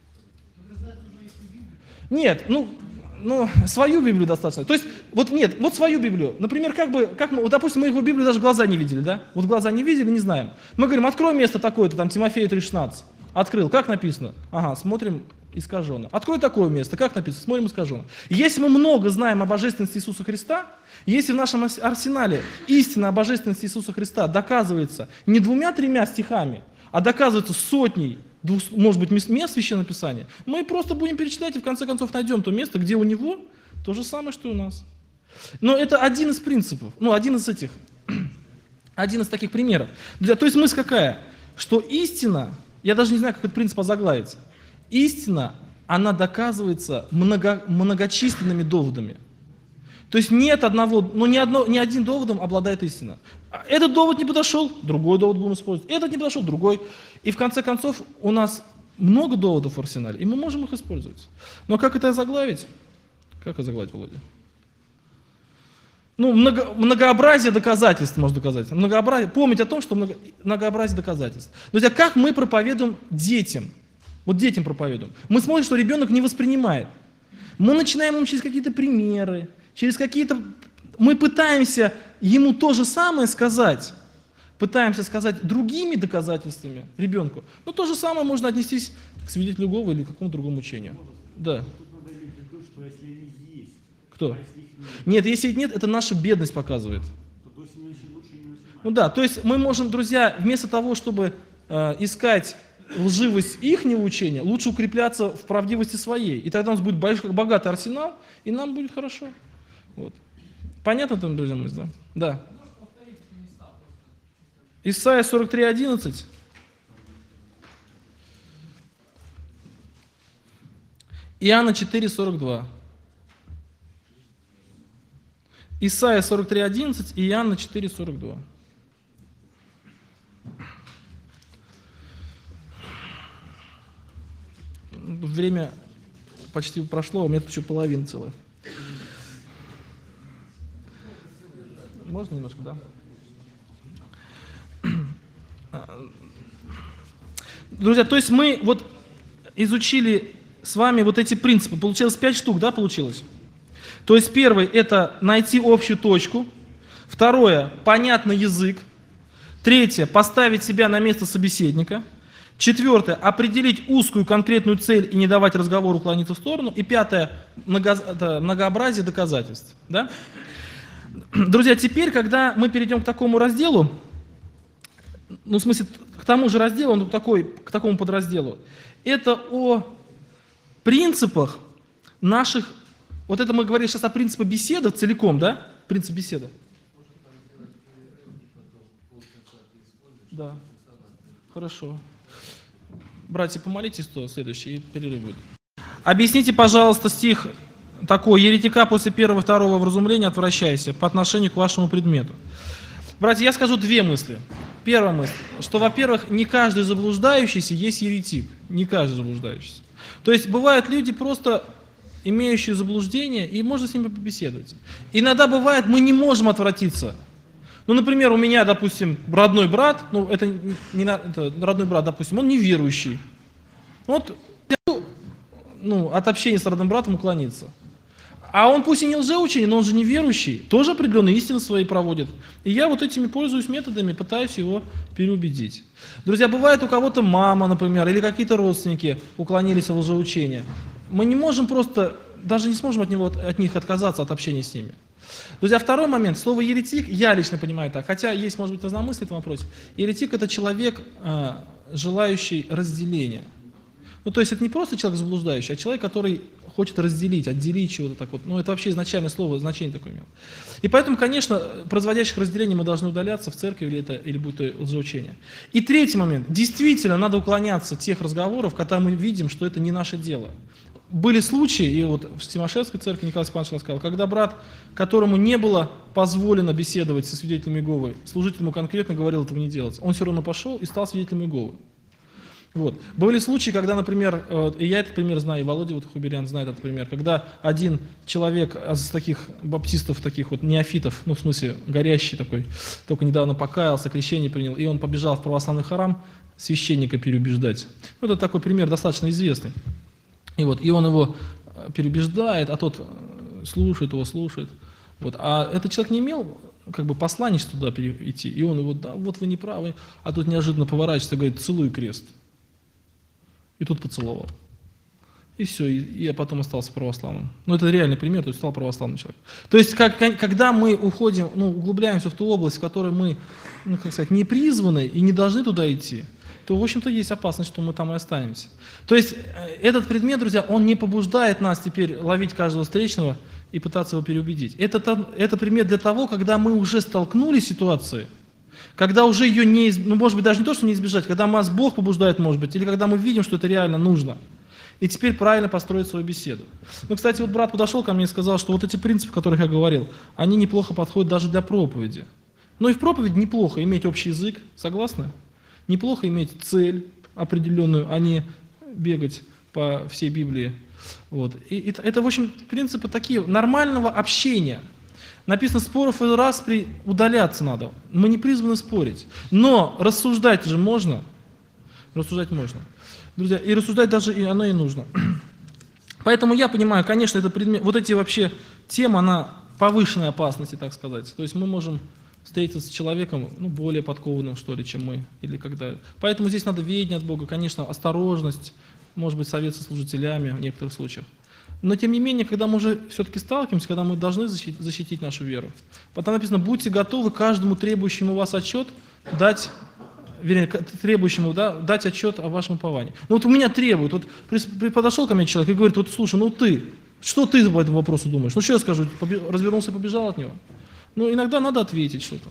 Нет, свою Библию достаточно. То есть, вот свою Библию. Например, вот, допустим, мы его Библию даже глаза не видели, да? Вот глаза не видели, не знаем. Мы говорим, открой место такое-то, там, Тимофея 3,16. Открыл, как написано? Ага, смотрим, искаженно. Открой такое место, как написано? Смотрим, искаженно. Если мы много знаем о божественности Иисуса Христа, если в нашем арсенале истина о божественности Иисуса Христа доказывается не 2-3 стихами, а доказывается сотней, может быть, мест Священного Писания, мы просто будем перечислять и в конце концов найдем то место, где у него то же самое, что и у нас. Но это один из принципов, один из таких примеров. То есть мысль какая? Что истина, я даже не знаю, как этот принцип озаглавить, истина, она доказывается многочисленными доводами. То есть нет одного, ни один доводом обладает истиной. Этот довод не подошел, другой довод будем использовать. Этот не подошел, другой. И в конце концов у нас много доводов в арсенале, и мы можем их использовать. Но как это озаглавить? Как озаглавить, Володя? Многообразие доказательств можно доказать. Помнить о том, что многообразие доказательств. Друзья, как мы проповедуем детям? Вот детям проповедуем. Мы смотрим, что ребенок не воспринимает. Мы начинаем ему через какие-то примеры, мы пытаемся ему то же самое сказать, другими доказательствами ребенку. Но то же самое можно отнестись к свидетелю Иеговы или к какому-то другому учению. Да. Кто? Нет, если их нет, это наша бедность показывает. То есть мы можем, друзья, вместо того, чтобы искать лживость ихнего учения, лучше укрепляться в правдивости своей. И тогда у нас будет богатый арсенал, и нам будет хорошо. Вот. Понятно там, друзья мои, да? Да. Исайя 43:11. Иоанна 4:42. Исайя 43:11 и Иоанна 4:42. Время почти прошло, у меня тут еще половина целая. Можно немножко, да? Друзья, то есть мы изучили с вами вот эти принципы. Получилось 5 штук, да, получилось? То есть первый – это найти общую точку. Второе – понятный язык. Третье – поставить себя на место собеседника. Четвертое – определить узкую конкретную цель и не давать разговору уклониться в сторону. И пятое – многообразие доказательств. Да? Друзья, теперь, когда мы перейдем к такому разделу, ну, в смысле, к тому же разделу, ну, к такому подразделу, это о принципах наших, вот это мы говорим сейчас о принципе беседы целиком, да? Принцип беседы. Да. Хорошо. Братья, помолитесь, то следующий, и перерыв будет. Объясните, пожалуйста, стих такой: «Еретика после первого и второго вразумления отвращайся» по отношению к вашему предмету. Братья, я скажу две мысли. Первая мысль, что, во-первых, не каждый заблуждающийся есть еретик. Не каждый заблуждающийся. То есть бывают люди, просто имеющие заблуждение, и можно с ними побеседовать. Иногда бывает, мы не можем отвратиться. Ну, например, у меня, допустим, родной брат, ну, это не это родной брат, допустим, он неверующий. Вот, ну, от общения с родным братом уклониться. А он пусть и не лжеученый, но он же неверующий, тоже определенные истины свои проводит. И я вот этими пользуюсь методами, пытаюсь его переубедить. Друзья, бывает у кого-то мама, например, или какие-то родственники уклонились от лжеучения. Мы не можем просто, даже не сможем от них отказаться, от общения с ними. Друзья, второй момент. Слово еретик, я лично понимаю так, хотя есть, может быть, разномыслие в этом вопросе. Еретик – это человек, желающий разделения. Ну, то есть это не просто человек заблуждающий, а человек, который хочет разделить, отделить чего-то так вот. Ну, это вообще изначальное слово, значение такое имело. И поэтому, конечно, производящих разделение мы должны удаляться в церкви или будет то лжеучение. И третий момент. Действительно, надо уклоняться от тех разговоров, когда мы видим, что это не наше дело. Были случаи, и вот в Тимошевской церкви Николай Степанович рассказал, когда брат, которому не было позволено беседовать со свидетелями Иеговы, служитель ему конкретно говорил этого не делать, он все равно пошел и стал свидетелем Иеговы. Вот. Были случаи, когда, например, и я этот пример знаю, и Володя вот Хуберян знает этот пример, когда один человек из таких баптистов, таких вот неофитов, ну в смысле горящий такой, только недавно покаялся, крещение принял, и он побежал в православный храм священника переубеждать. Вот это такой пример достаточно известный. И вот, и он его переубеждает, а тот слушает его, слушает. Вот. А этот человек не имел как бы посланничества туда идти, и он его, да, вот вы не правы, а тут неожиданно поворачивается и говорит: целуй крест. И тут поцеловал. И все, и я потом остался православным. Ну, это реальный пример, то есть стал православным человеком. То есть, когда мы уходим, ну, углубляемся в ту область, в которой мы, ну, как сказать, не призваны и не должны туда идти, то, в общем-то, есть опасность, что мы там и останемся. То есть, этот предмет, друзья, он не побуждает нас теперь ловить каждого встречного и пытаться его переубедить. Это предмет для того, когда мы уже столкнулись с ситуацией, когда уже ее не, ну, может быть, даже не то, что не избежать, когда нас Бог побуждает, может быть, или когда мы видим, что это реально нужно. И теперь правильно построить свою беседу. Ну, кстати, вот брат подошел ко мне и сказал, что вот эти принципы, о которых я говорил, они неплохо подходят даже для проповеди. Но и в проповеди неплохо иметь общий язык, согласны? Неплохо иметь цель определенную, а не бегать по всей Библии. Вот. И это, в общем, принципы такие нормального общения. Написано, споров и распри удаляться надо. Мы не призваны спорить. Но рассуждать же можно. Рассуждать можно. Друзья, и рассуждать даже и оно и нужно. Поэтому я понимаю, конечно, это предмет, вот эти вообще темы, она повышенной опасности, так сказать. То есть мы можем встретиться с человеком, ну, более подкованным, что ли, чем мы. Или когда. Поэтому здесь надо ведение от Бога, конечно, осторожность, может быть, совет со служителями в некоторых случаях. Но, тем не менее, когда мы уже все-таки сталкиваемся, когда мы должны защитить нашу веру, потом написано: будьте готовы каждому требующему вас отчет дать, вернее, требующему, да, дать отчет о вашем уповании. Ну вот у меня требуют, вот подошел ко мне человек и говорит: вот слушай, ну ты, что ты по этому вопросу думаешь? Ну что я скажу, развернулся и побежал от него? Ну иногда надо ответить что-то.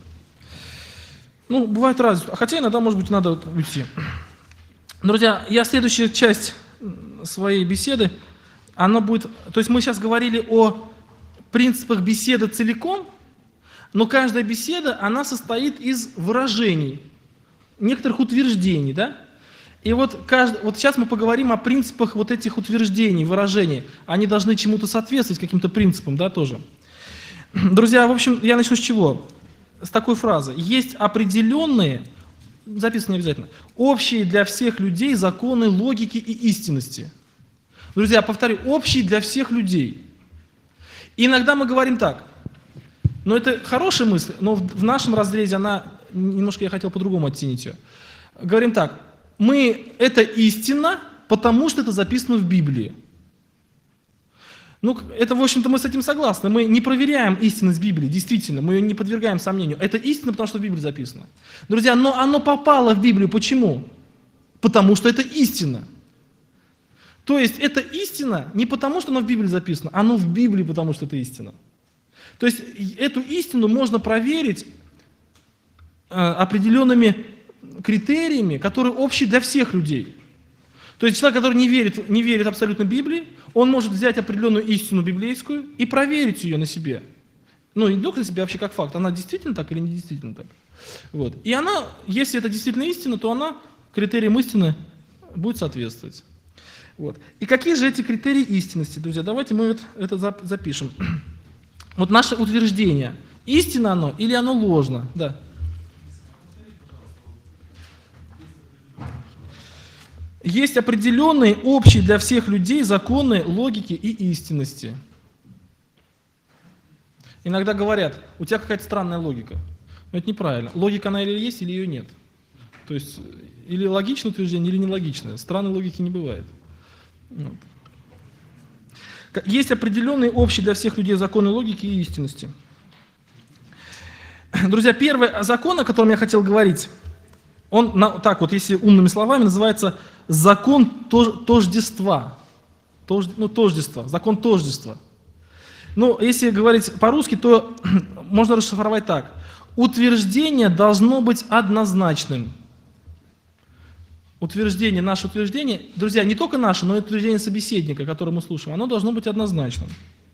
Ну, бывает разница, хотя иногда, может быть, надо уйти. Друзья, я следующая часть своей беседы, она будет, то есть мы сейчас говорили о принципах беседы целиком, но каждая беседа, она состоит из выражений, некоторых утверждений, да? И вот сейчас мы поговорим о принципах вот этих утверждений, выражений. Они должны чему-то соответствовать, каким-то принципам, да, тоже. Друзья, в общем, я начну с чего? С такой фразы. Есть определенные записано не обязательно. Общие для всех людей законы логики и истинности. Друзья, повторю, общие для всех людей. И иногда мы говорим так, но это хорошая мысль, но в нашем разрезе она, немножко я хотел по-другому оттенить ее. Говорим так, это истина, потому что это записано в Библии. Ну, это, в общем-то, мы с этим согласны. Мы не проверяем истинность Библии, действительно, мы ее не подвергаем сомнению. Это истина, потому что в Библии записано. Друзья, но оно попало в Библию. Почему? Потому что это истина. То есть это истина не потому, что оно в Библии записано, оно в Библии, потому что это истина. То есть эту истину можно проверить определенными критериями, которые общие для всех людей. То есть человек, который не верит абсолютно Библии, он может взять определенную истину библейскую и проверить ее на себе. Ну, и не только на себе, вообще как факт, она действительно так или не действительно так. Вот. И она, если это действительно истина, то она критериям истины будет соответствовать. Вот. И какие же эти критерии истинности, друзья? Давайте мы это запишем. Вот наше утверждение. Истинно оно или оно ложно? Да. Есть определенные общие для всех людей законы логики и истинности. Иногда говорят, у тебя какая-то странная логика. Но это неправильно. Логика она или есть, или ее нет. То есть или логичное утверждение, или нелогичное. Странной логики не бывает. Вот. Есть определенные общие для всех людей законы логики и истинности. Друзья, первый закон, о котором я хотел говорить, он, так вот, если умными словами, называется закон тождества. Тождество, закон тождества. Ну, если говорить по-русски, то можно расшифровать так. Утверждение должно быть однозначным. Наше утверждение, друзья, не только наше, но и утверждение собеседника, которое мы слушаем, оно должно быть однозначным.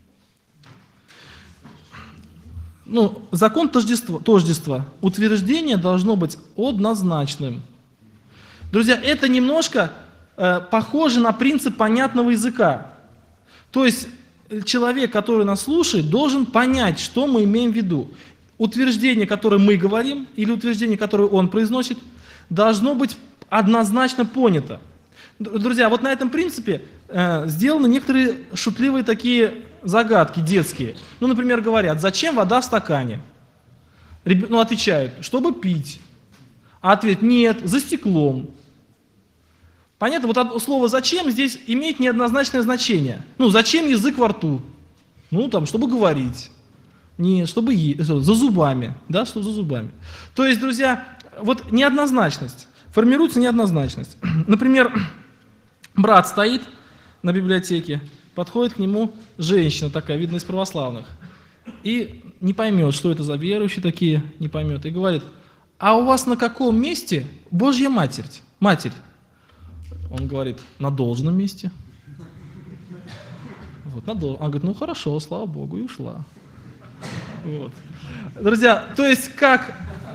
Ну, закон тождества. Утверждение должно быть однозначным. Друзья, это немножко похоже на принцип понятного языка. То есть человек, который нас слушает, должен понять, что мы имеем в виду. Утверждение, которое мы говорим, или утверждение, которое он произносит, должно быть однозначно понято. Друзья, вот на этом принципе сделаны некоторые шутливые такие загадки детские. Ну, например, говорят, зачем вода в стакане? Ну, отвечают, чтобы пить. А ответ, нет, за стеклом. Понятно? Вот слово «зачем» здесь имеет неоднозначное значение. Ну, зачем язык во рту? Ну, там, чтобы говорить. Нет, чтобы за зубами. Да, что за зубами. То есть, друзья, вот неоднозначность. Формируется неоднозначность. Например, брат стоит на библиотеке, подходит к нему женщина такая, видно, из православных, и не поймет, что это за верующие такие, не поймет, и говорит, а у вас на каком месте Божья Матерь? Он говорит, на должном месте. Вот, он говорит, ну хорошо, слава Богу, и ушла. Вот. Друзья, то есть как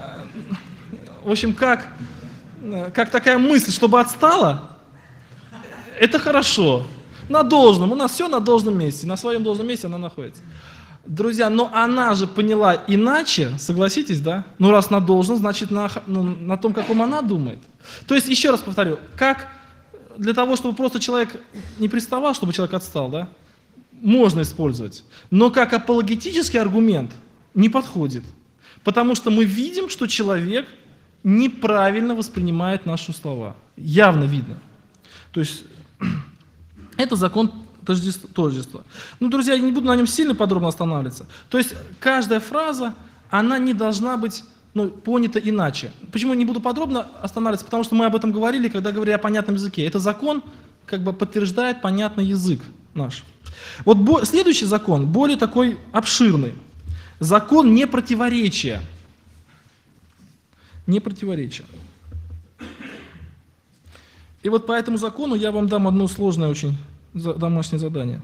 такая мысль, чтобы отстала, это хорошо. На должном, у нас все на должном месте, на своем должном месте она находится. Друзья, но она же поняла иначе, согласитесь, да? Ну раз на должном, значит на том, каком она думает. То есть, еще раз повторю, как для того, чтобы просто человек не приставал, чтобы человек отстал, да? Можно использовать. Но как апологетический аргумент не подходит. Потому что мы видим, что человек неправильно воспринимает наши слова. Явно видно. То есть это закон тождества. Ну, друзья, я не буду на нем сильно подробно останавливаться. То есть каждая фраза, она не должна быть понята иначе. Почему не буду подробно останавливаться? Потому что мы об этом говорили, когда говорили о понятном языке. Это закон подтверждает понятный язык наш. Вот следующий закон, более такой обширный. Закон непротиворечия. Непротиворечия. И вот по этому закону я вам дам одно сложное очень домашнее задание.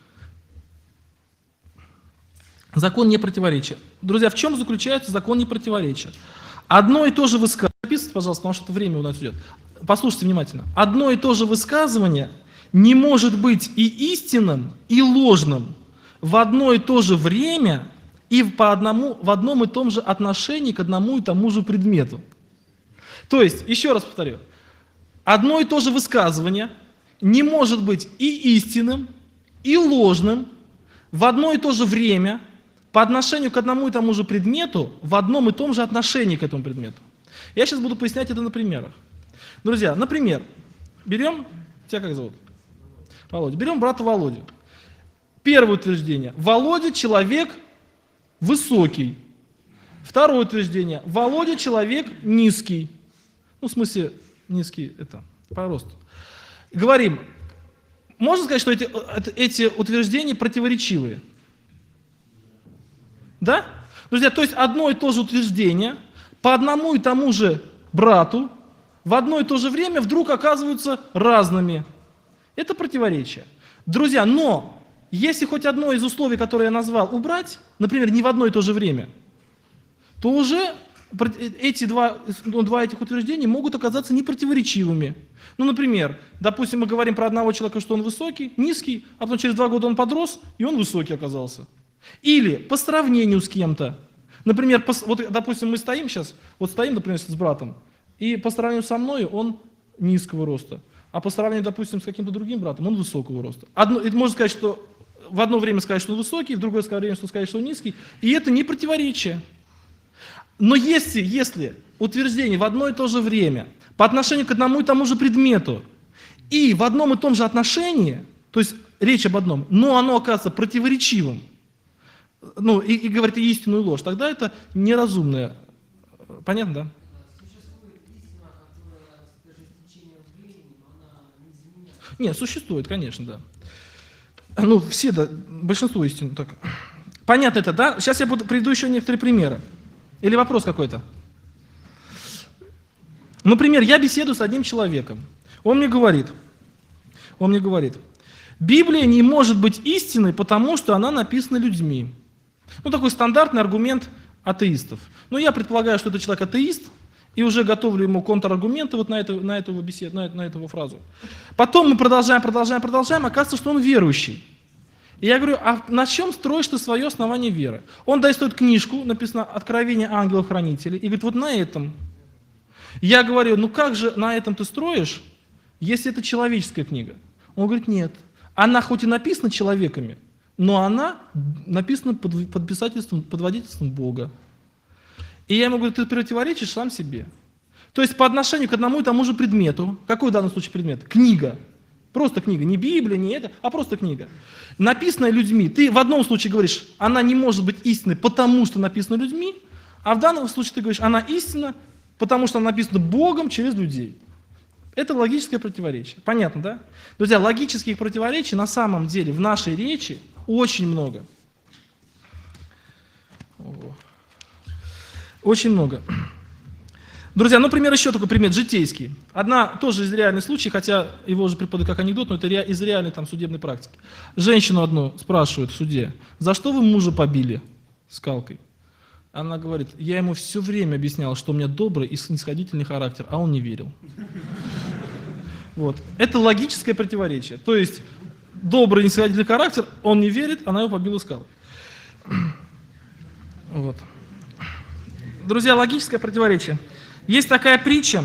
Закон непротиворечия. Друзья, в чем заключается закон непротиворечия? Одно и то же высказывание, записывайте, пожалуйста, потому что время у нас идет. Послушайте внимательно. Одно и то же высказывание не может быть и истинным, и ложным в одно и то же время и в одном и том же отношении к одному и тому же предмету. То есть, еще раз повторю, одно и то же высказывание не может быть и истинным, и ложным в одно и то же время по отношению к одному и тому же предмету в одном и том же отношении к этому предмету. Я сейчас буду пояснять это на примерах. Друзья, например, берем, тебя как зовут? Володя. Берем брата Володю. Первое утверждение. Володя человек высокий. Второе утверждение. Володя человек низкий. Ну, в смысле, низкий это по росту. Говорим, можно сказать, что эти утверждения противоречивые? Да? Друзья, то есть одно и то же утверждение по одному и тому же брату в одно и то же время вдруг оказываются разными. Это противоречие. Друзья, но если хоть одно из условий, которое я назвал, убрать, например, не в одно и то же время, то уже эти два этих утверждения могут оказаться непротиворечивыми. Ну, например, допустим, мы говорим про одного человека, что он высокий, низкий, а потом через 2 года он подрос, и он высокий оказался. Или по сравнению с кем-то. Например, вот, допустим, мы стоим сейчас, например, с братом, и по сравнению со мной он низкого роста, а по сравнению, допустим, с каким-то другим братом он высокого роста. Можно сказать, что в одно время сказать, что он высокий, в другое время сказать, что он низкий, и это не противоречие. Но если утверждение в одно и то же время по отношению к одному и тому же предмету и в одном и том же отношении, то есть речь об одном, но оно оказывается противоречивым, ну и говорит и истину, и ложь, тогда это неразумное. Понятно, да? Существует истина, которая даже с течением времени, но она не изменяется. Нет, существует, конечно, да. Ну, все, да, большинство истин так. Понятно это, да? Сейчас я приведу еще некоторые примеры. Или вопрос какой-то? Например, я беседую с одним человеком. Он мне говорит, Библия не может быть истиной, потому что она написана людьми. Ну, такой стандартный аргумент атеистов. Но я предполагаю, что это человек атеист, и уже готовлю ему контраргументы вот на эту беседу, на эту фразу. Потом мы продолжаем, оказывается, что он верующий. И я говорю, а на чем строишь ты свое основание веры? Он достает книжку, написано «Откровение ангелов-хранителей», и говорит, вот на этом. Я говорю, ну как же на этом ты строишь, если это человеческая книга? Он говорит, нет. Она хоть и написана человеками, но она написана под водительством Бога. И я ему говорю, ты противоречишь сам себе. То есть по отношению к одному и тому же предмету, какой в данном случае предмет? Книга. Просто книга, не Библия, не это, а просто книга. Написанная людьми. Ты в одном случае говоришь, она не может быть истинной, потому что написана людьми, а в данном случае ты говоришь, она истинна, потому что она написана Богом через людей. Это логическое противоречие. Понятно, да? Друзья, логических противоречий на самом деле в нашей речи очень много. Очень много. Друзья, например, еще такой пример житейский. Тоже из реальных случаев, хотя его уже преподают как анекдот, но это из реальной судебной практики. Женщину одну спрашивают в суде, за что вы мужа побили скалкой? Она говорит, я ему все время объясняла, что у меня добрый и снисходительный характер, а он не верил. Вот. Это логическое противоречие. То есть, добрый и снисходительный характер, он не верит, она его побила скалкой. Вот. Друзья, логическое противоречие. Есть такая притча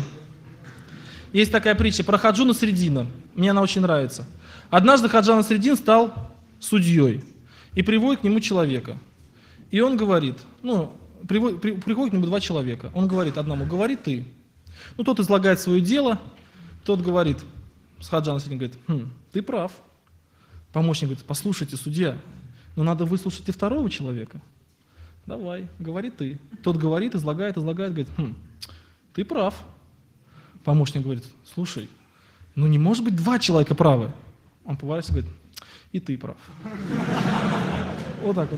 про Хаджу Насреддина. Мне она очень нравится. Однажды Хаджа Насреддин стал судьей и приводит к нему человека. И он говорит, приходит к нему 2 человека. Он говорит одному, говори ты. Тот излагает свое дело, тот говорит, Хаджа Насреддин говорит, ты прав. Помощник говорит, послушайте, судья, но надо выслушать и второго человека. Давай, говори ты. Тот говорит, излагает, говорит, ты прав. Помощник говорит, слушай, не может быть 2 человека правы. Он поворачивается и говорит, и ты прав. Вот так вот.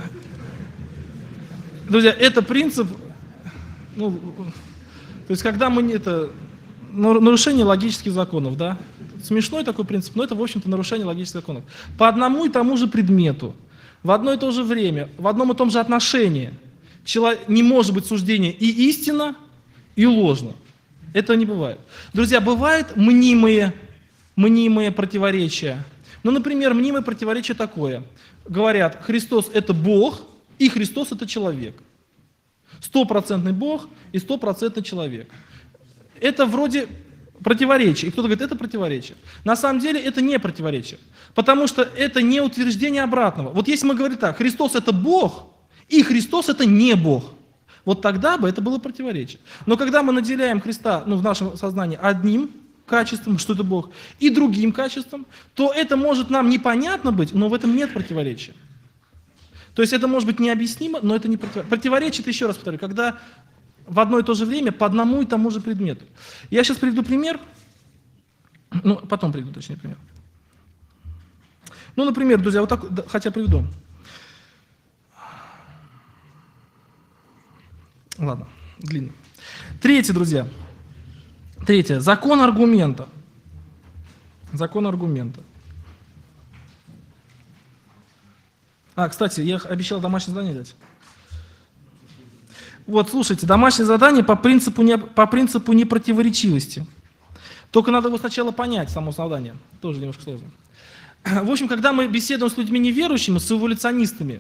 Друзья, это принцип, то есть когда нарушение логических законов, да? Смешной такой принцип, но это, в общем-то, нарушение логических законов. По одному и тому же предмету, в одно и то же время, в одном и том же отношении не может быть суждение и истинно, и ложно. Это не бывает. Друзья, бывают мнимые противоречия. Например, мнимое противоречие такое. Говорят, Христос – это Бог, и Христос – это человек. 100% Бог и 100% человек. это вроде противоречие. И кто-то говорит, это противоречие. На самом деле это не противоречие. Потому что это не утверждение обратного. Вот если мы говорим так, Христос это Бог, и Христос это не Бог, вот тогда бы это было противоречие. Но когда мы наделяем Христа, в нашем сознании одним качеством, что это Бог, и другим качеством, то это может нам непонятно быть, но в этом нет противоречия. То есть это может быть необъяснимо, но это не противоречие. Противоречие, это, еще раз повторю, когда в одно и то же время по одному и тому же предмету. Я сейчас приведу пример, потом приведу, точнее, пример. Например, друзья, вот так, хотя приведу. Ладно, длинно. Третье, друзья. Третье. Закон аргумента. Закон аргумента. Кстати, я обещал домашнее задание дать. Вот, слушайте, домашнее задание по принципу непротиворечивости. Только надо его сначала понять, само задание. Тоже немножко сложно. В общем, когда мы беседуем с людьми неверующими, с эволюционистами,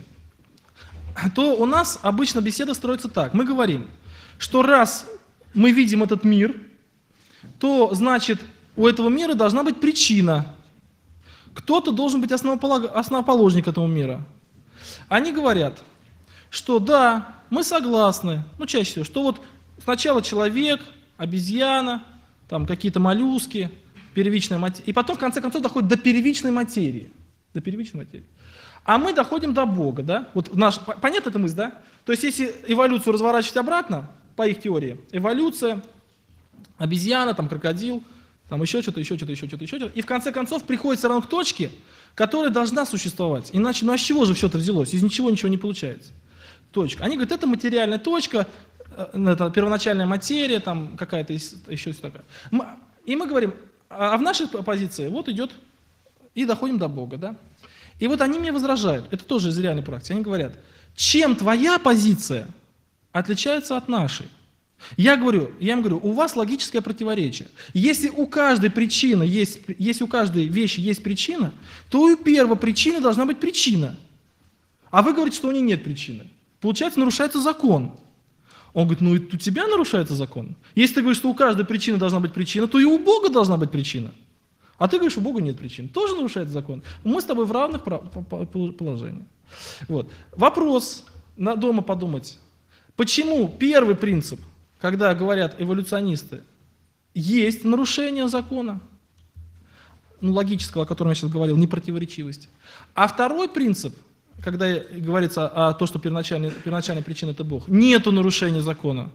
то у нас обычно беседа строится так. Мы говорим, что раз мы видим этот мир, то, значит, у этого мира должна быть причина. Кто-то должен быть основоположник этого мира. Они говорят, что да, мы согласны, чаще всего, что вот сначала человек, обезьяна, там какие-то моллюски, первичная материя, и потом в конце концов доходит до первичной материи. До первичной материи. А мы доходим до Бога, да? Вот понятна эта мысль, да? То есть если эволюцию разворачивать обратно, по их теории, эволюция, обезьяна, там крокодил, там еще что-то, и в конце концов приходит все равно к точке, которая должна существовать. Иначе, а с чего же все это взялось? Из ничего не получается. Точка. Они говорят, это материальная точка, это первоначальная материя, там какая-то еще такая. И мы говорим, а в нашей позиции вот идет, и доходим до Бога, да? И вот они мне возражают, это тоже из реальной практики, они говорят, чем твоя позиция отличается от нашей? Я им говорю, у вас логическое противоречие. Если у каждой причины если у каждой вещи есть причина, то у первой причины должна быть причина. А вы говорите, что у нее нет причины. Получается, нарушается закон. Он говорит, и у тебя нарушается закон. Если ты говоришь, что у каждой причины должна быть причина, то и у Бога должна быть причина. А ты говоришь, у Бога нет причин. Тоже нарушает закон. Мы с тобой в равных положениях. Вот. Вопрос, на дома подумать. Почему первый принцип, когда говорят эволюционисты, есть нарушение закона, логического, о котором я сейчас говорил, непротиворечивости. А второй принцип, когда говорится о том, что первоначальная причина – это Бог, нету нарушения закона.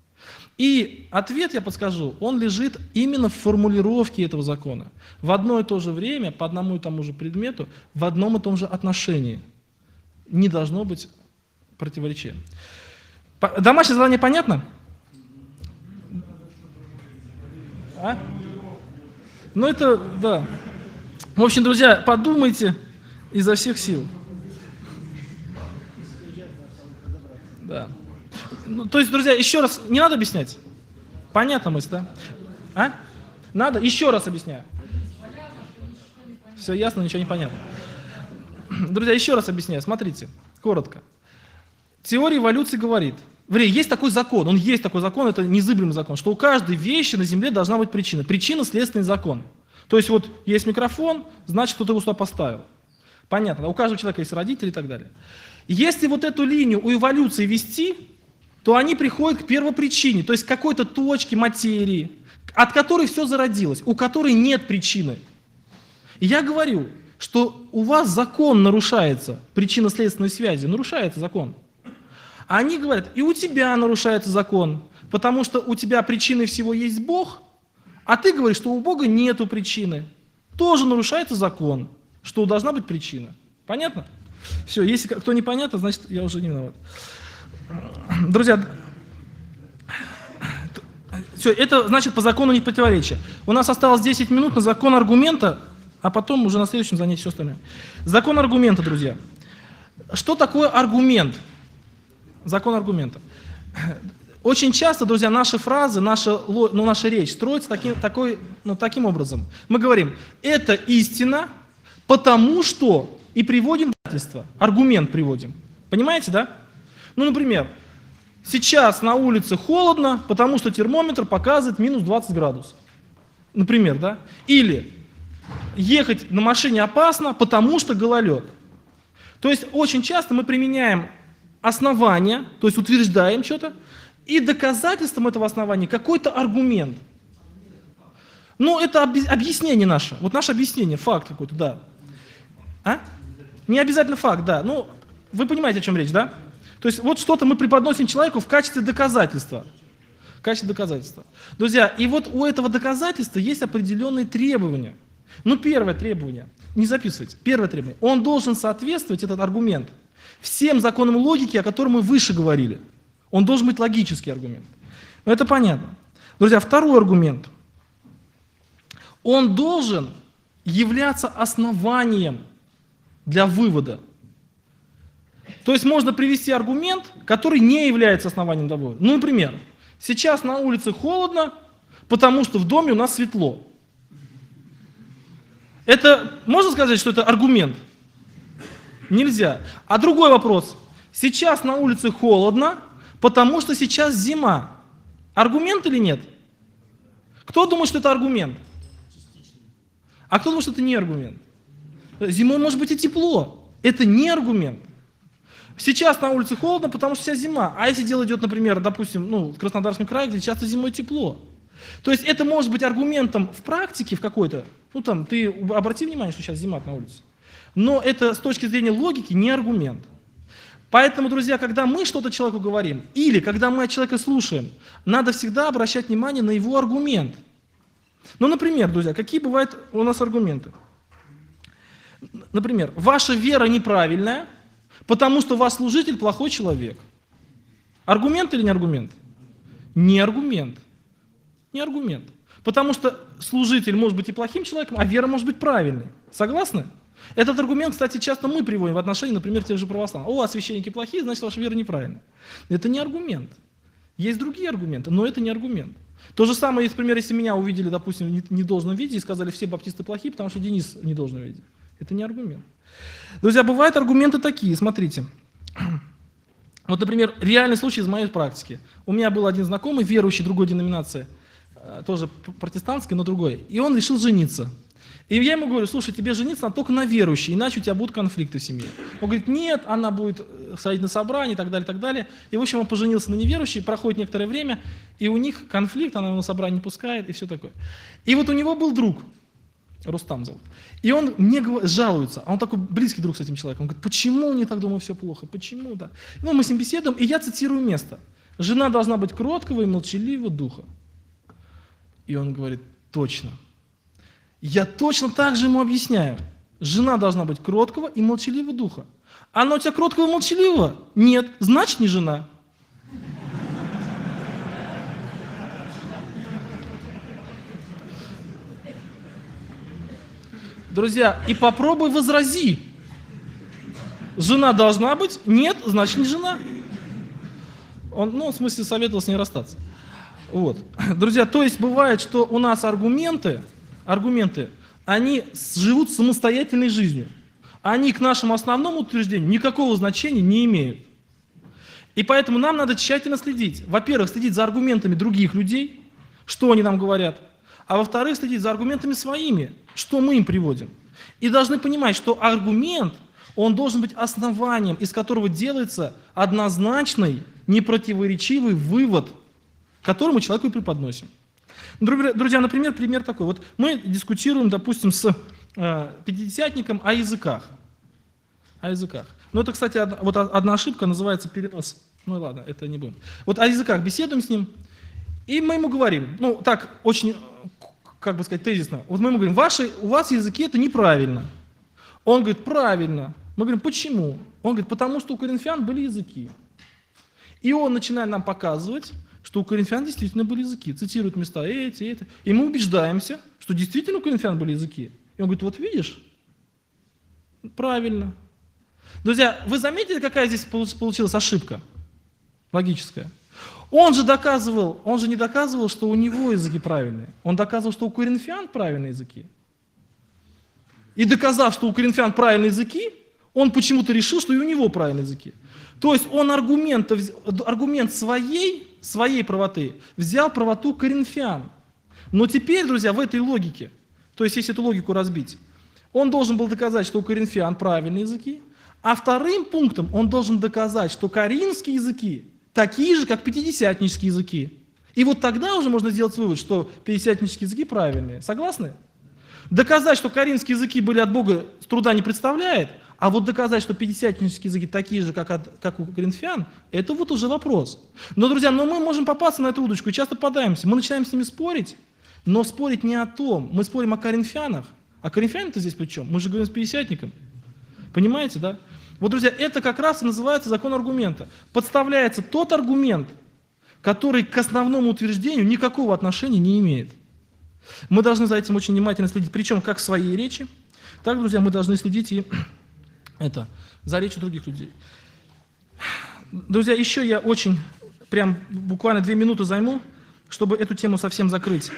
И ответ, я подскажу, он лежит именно в формулировке этого закона. В одно и то же время, по одному и тому же предмету, в одном и том же отношении. Не должно быть противоречия. Домашнее задание понятно? Это, да. В общем, друзья, подумайте изо всех сил. Да. То есть, друзья, еще раз, не надо объяснять? Понятно мысль, да? Надо? Еще раз объясняю. Все ясно, ничего не понятно. Друзья, еще раз объясняю, смотрите, коротко. Теория эволюции говорит, есть такой закон, это незыблемый закон, что у каждой вещи на Земле должна быть причина. Причинно-следственный закон. То есть вот есть микрофон, значит, кто-то его сюда поставил. Понятно, у каждого человека есть родители и так далее. Если вот эту линию у эволюции вести, то они приходят к первопричине, то есть к какой-то точке материи, от которой все зародилось, у которой нет причины. И я говорю, что у вас закон нарушается, причинно-следственной связи, нарушается закон. А они говорят, и у тебя нарушается закон, потому что у тебя причиной всего есть Бог, а ты говоришь, что у Бога нету причины. Тоже нарушается закон, что должна быть причина. Понятно? Все, если кто не понятно, значит, я уже не виноват. Друзья, все, это значит по закону не противоречия. У нас осталось 10 минут на закон аргумента, а потом уже на следующем занятии все остальное. Закон аргумента, друзья. Что такое аргумент? Закон аргумента. Очень часто, друзья, наши фразы, наша речь строится таким образом. Мы говорим, это истина, потому что, и приводим доказательства, аргумент приводим. Понимаете, да? Например, сейчас на улице холодно, потому что термометр показывает минус 20 градусов. Например, да? Или ехать на машине опасно, потому что гололед. То есть очень часто мы применяем основания, то есть утверждаем что-то, и доказательством этого основания какой-то аргумент. Ну, это объяснение наше. Вот наше объяснение, факт какой-то, да. А? Не обязательно факт, да. Ну, вы понимаете, о чем речь, да? То есть вот что-то мы преподносим человеку в качестве доказательства. В качестве доказательства. Друзья, и вот у этого доказательства есть определенные требования. Ну, первое требование, не записывайте, первое требование, он должен соответствовать, этот аргумент, всем законам логики, о которых мы выше говорили. Он должен быть логический аргумент. Ну, это понятно. Друзья, второй аргумент. Он должен являться основанием для вывода. То есть можно привести аргумент, который не является основанием для вывода. Ну, например, сейчас на улице холодно, потому что в доме у нас светло. Это можно сказать, что это аргумент? Нельзя. А другой вопрос. Сейчас на улице холодно, потому что сейчас зима. Аргумент или нет? Кто думает, что это аргумент? А кто думает, что это не аргумент? Зимой может быть и тепло. Это не аргумент. Сейчас на улице холодно, потому что сейчас зима. А если дело идет, например, допустим, в Краснодарском крае, где часто зимой тепло. То есть это может быть аргументом в практике в какой-то. Ну там, ты обрати внимание, что сейчас зима на улице. Но это с точки зрения логики не аргумент. Поэтому, друзья, когда мы что-то человеку говорим, или когда мы от человека слушаем, надо всегда обращать внимание на его аргумент. Ну, например, друзья, какие бывают у нас аргументы? Например, ваша вера неправильная, потому что ваш служитель плохой человек. Аргумент или не аргумент? Не аргумент. Не аргумент. Потому что служитель может быть и плохим человеком, а вера может быть правильной. Согласны? Этот аргумент, кстати, часто мы приводим в отношении, например, тех же православных. О, а священники плохие, значит, ваша вера неправильная. Это не аргумент. Есть другие аргументы, но это не аргумент. То же самое, например, если меня увидели, допустим, в недолжном виде и сказали, все баптисты плохие, потому что Денис в недолжном виде. Это не аргумент. Друзья, бывают аргументы такие, смотрите. Вот, например, реальный случай из моей практики. У меня был один знакомый, верующий другой деноминации, тоже протестантской, но другой, и он решил жениться. И я ему говорю, слушай, тебе жениться надо только на верующей, иначе у тебя будут конфликты в семье. Он говорит, нет, она будет сходить на собрание и так далее, и так далее. И, в общем, он поженился на неверующей, проходит некоторое время, и у них конфликт, она его на собрание не пускает, и все такое. И вот у него был друг, Рустам зовут, и он мне жалуется, а он такой близкий друг с этим человеком. Он говорит, почему мне так думаю, все плохо, почему, да? Ну, мы с ним беседуем, и я цитирую место. Жена должна быть кроткого и молчаливого духа. И он говорит, точно. Я точно так же ему объясняю. Жена должна быть кроткого и молчаливого духа. Она у тебя кроткого и молчаливого? Нет, значит не жена. Друзья, и попробуй возрази. Жена должна быть? Нет, значит не жена. Он, в смысле, советовал с ней расстаться. Вот. Друзья, то есть бывает, что у нас аргументы, они живут самостоятельной жизнью. Они к нашему основному утверждению никакого значения не имеют. И поэтому нам надо тщательно следить. Во-первых, следить за аргументами других людей, что они нам говорят. А во-вторых, следить за аргументами своими, что мы им приводим. И должны понимать, что аргумент, он должен быть основанием, из которого делается однозначный, непротиворечивый вывод, который мы человеку и преподносим. Друзья, например, пример такой. Вот мы дискутируем, допустим, с пятидесятником о языках. О языках. Ну, это, кстати, вот одна ошибка, называется перенос. Ну, ладно, это не будем. Вот о языках беседуем с ним, и мы ему говорим, так, очень, как бы сказать, тезисно. Вот мы ему говорим, у вас языки это неправильно. Он говорит, правильно. Мы говорим, почему? Он говорит, потому что у коринфян были языки. И он начинает нам показывать, что у коринфян действительно были языки, цитирует места эти. И мы убеждаемся, что действительно у коринфян были языки. И он говорит, вот видишь, правильно. Друзья, вы заметили, какая здесь получилась ошибка логическая? Он же не доказывал, что у него языки правильные. Он доказывал, что у коринфян правильные языки. И доказав, что у коринфян правильные языки, Он почему-то решил, что и у него правильные языки. То есть он аргумент своей правоты взял правоту коринфян. Но теперь, друзья, в этой логике, то есть если эту логику разбить, он должен был доказать, что у коринфян правильные языки, а вторым пунктом он должен доказать, что коринфские языки такие же, как пятидесятнические языки. И вот тогда уже можно сделать вывод, что пятидесятнические языки правильные. Согласны? Доказать, что коринфские языки были от Бога, труда не представляет, а вот доказать, что пятидесятнические языки такие же, как у коринфян, это вот уже вопрос. Но, друзья, мы можем попасться на эту удочку и часто попадаемся. Мы начинаем с ними спорить, но спорить не о том. Мы спорим о коринфянах. А коринфяне-то здесь при чем? Мы же говорим с пятидесятником. Понимаете, да? Вот, друзья, это как раз и называется закон аргумента. Подставляется тот аргумент, который к основному утверждению никакого отношения не имеет. Мы должны за этим очень внимательно следить, причем как в своей речи, так, друзья, мы должны следить и за речью других людей. Друзья, еще я прям буквально 2 минуты займу, чтобы эту тему совсем закрыть.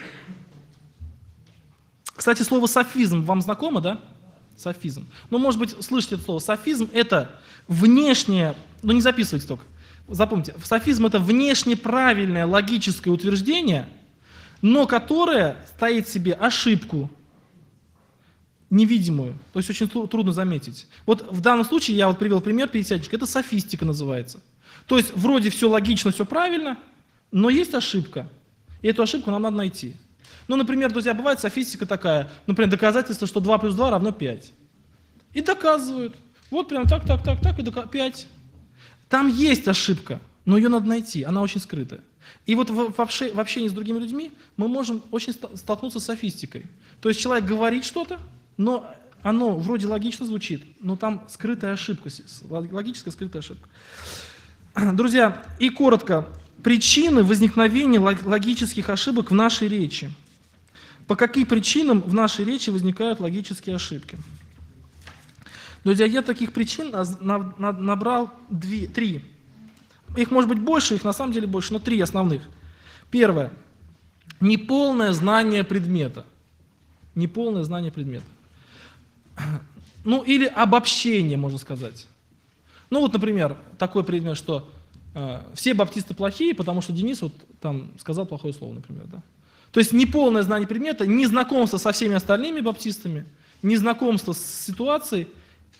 Кстати, слово софизм вам знакомо, да? Софизм. Ну, может быть, слышите это слово. Софизм – это внешнее, не записывайте только, запомните, софизм – это внешне правильное логическое утверждение, но которое таит в себе ошибку, невидимую, то есть очень трудно заметить. Вот в данном случае я привел пример пятидесятничка, это софистика называется. То есть вроде все логично, все правильно, но есть ошибка, и эту ошибку нам надо найти. Ну, например, друзья, бывает софистика такая, например, доказательство, что 2 плюс 2 равно 5. И доказывают. Вот прям так, и 5. Там есть ошибка, но ее надо найти, она очень скрытая. И вот в общении с другими людьми мы можем очень столкнуться с софистикой. То есть человек говорит что-то, но оно вроде логично звучит, но там скрытая ошибка, логическая скрытая ошибка. Друзья, и коротко, причины возникновения логических ошибок в нашей речи. По каким причинам в нашей речи возникают логические ошибки? Друзья, я таких причин набрал 3. Их может быть больше, их на самом деле больше, но 3 основных. Первое. Неполное знание предмета. Неполное знание предмета. Ну, или обобщение, можно сказать. Ну, вот, например, такой предмет, что все баптисты плохие, потому что Денис вот там сказал плохое слово, например, да. То есть неполное знание предмета, незнакомство со всеми остальными баптистами, незнакомство с ситуацией,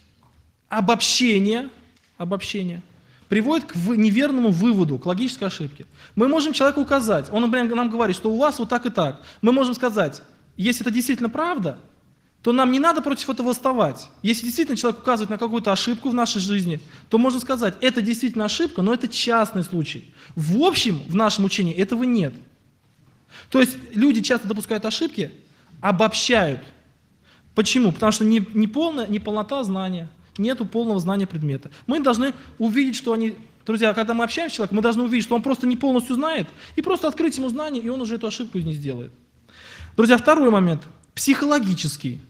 обобщение приводит к неверному выводу, к логической ошибке. Мы можем человеку указать, он, например, нам говорит, что у вас вот так и так. Мы можем сказать, если это действительно правда, то нам не надо против этого восставать. Если действительно человек указывает на какую-то ошибку в нашей жизни, то можно сказать, это действительно ошибка, но это частный случай. В общем, в нашем учении этого нет. То есть люди часто допускают ошибки, обобщают. Почему? Потому что неполнота знания, нету полного знания предмета. Мы должны увидеть, что они... Друзья, когда мы общаемся с человеком, мы должны увидеть, что он просто не полностью знает, и просто открыть ему знания, и он уже эту ошибку не сделает. Друзья, второй момент. Психологический.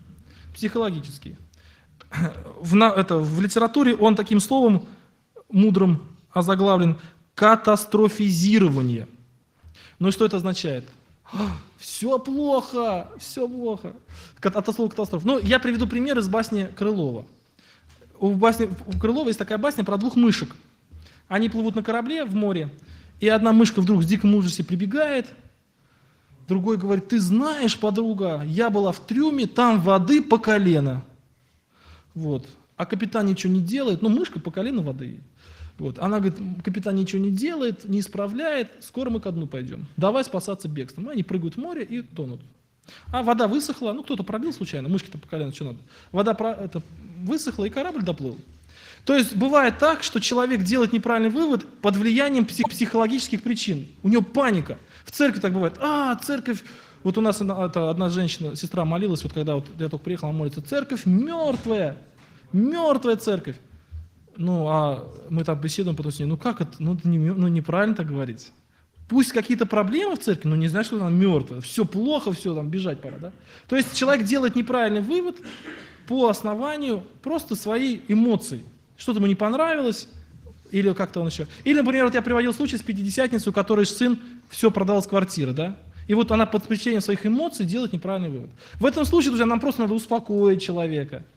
В литературе он таким словом мудрым озаглавлен катастрофизирование. Ну и что это означает? Все плохо. Это слово катастрофа. Ну, я приведу пример из басни Крылова. У Крылова есть такая басня про 2 мышек. Они плывут на корабле в море, и одна мышка вдруг в диком ужасе прибегает, другой говорит, ты знаешь, подруга, я была в трюме, там воды по колено. Вот. А капитан ничего не делает, мышка по колено воды. Вот. Она говорит, капитан ничего не делает, не исправляет, скоро мы ко дну пойдем. Давай спасаться бегством. Они прыгают в море и тонут. А вода высохла, кто-то пробил случайно, мышки-то по колено, что надо. Вода высохла, и корабль доплыл. То есть бывает так, что человек делает неправильный вывод под влиянием психологических причин. У него паника. В церкви так бывает. Церковь. Вот у нас одна женщина, сестра молилась, вот когда я только приехал, она молится, церковь мертвая церковь. А мы там беседуем потом с ней, как это, неправильно так говорить. Пусть какие-то проблемы в церкви, но не значит, что она мертвая. Все плохо, все, там бежать пора, да? То есть человек делает неправильный вывод по основанию просто своей эмоций. Что-то ему не понравилось, или как-то он еще. Или, например, я приводил случай с пятидесятницей, у которой сын все продал с квартиры, да? И вот она под впечатлением своих эмоций делает неправильный вывод. В этом случае, друзья, нам просто надо успокоить человека.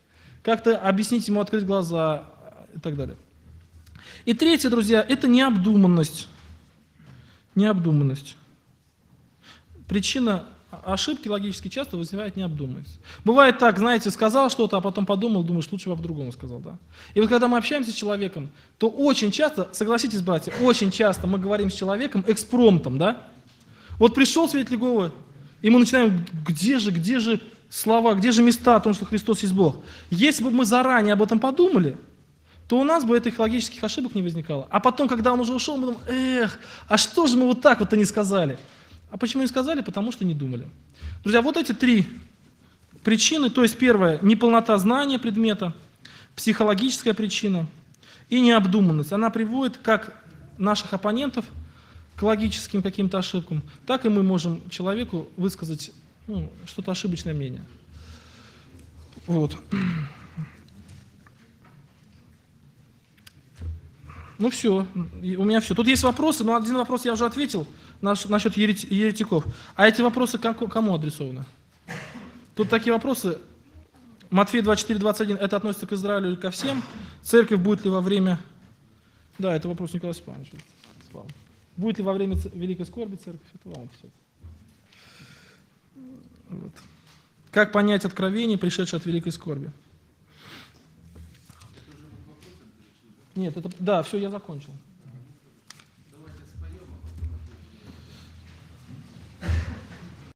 как-то объяснить ему, открыть глаза и так далее. И третье, друзья, это необдуманность. Необдуманность. Причина ошибки логически часто вызывает необдуманность. Бывает так, знаете, сказал что-то, а потом подумал, думаешь, лучше бы по-другому сказал, да? И вот когда мы общаемся с человеком, то очень часто, согласитесь, братья, очень часто мы говорим с человеком экспромтом, да? Вот пришел свидетель Иеговы, и мы начинаем, где же слова, где же места о том, что Христос есть Бог? Если бы мы заранее об этом подумали, то у нас бы этих логических ошибок не возникало. А потом, когда он уже ушел, мы думаем, а что же мы вот так вот-то не сказали? А почему не сказали? Потому что не думали. Друзья, вот эти три причины, то есть первое, неполнота знания предмета, психологическая причина и необдуманность. Она приводит как наших оппонентов к логическим каким-то ошибкам, так и мы можем человеку высказать что-то ошибочное мнение. Вот. Ну все, у меня все. Тут есть вопросы, но один вопрос я уже ответил насчет еретиков. А эти вопросы кому адресованы? Тут такие вопросы. Матфея 24-21, это относится к Израилю или ко всем? Церковь будет ли во время... Да, это вопрос Николая Степановича. Будет ли во время великой скорби церковь? Это вам все. Вот. Как понять откровение, пришедшее от великой скорби? Нет, да, все, я закончил.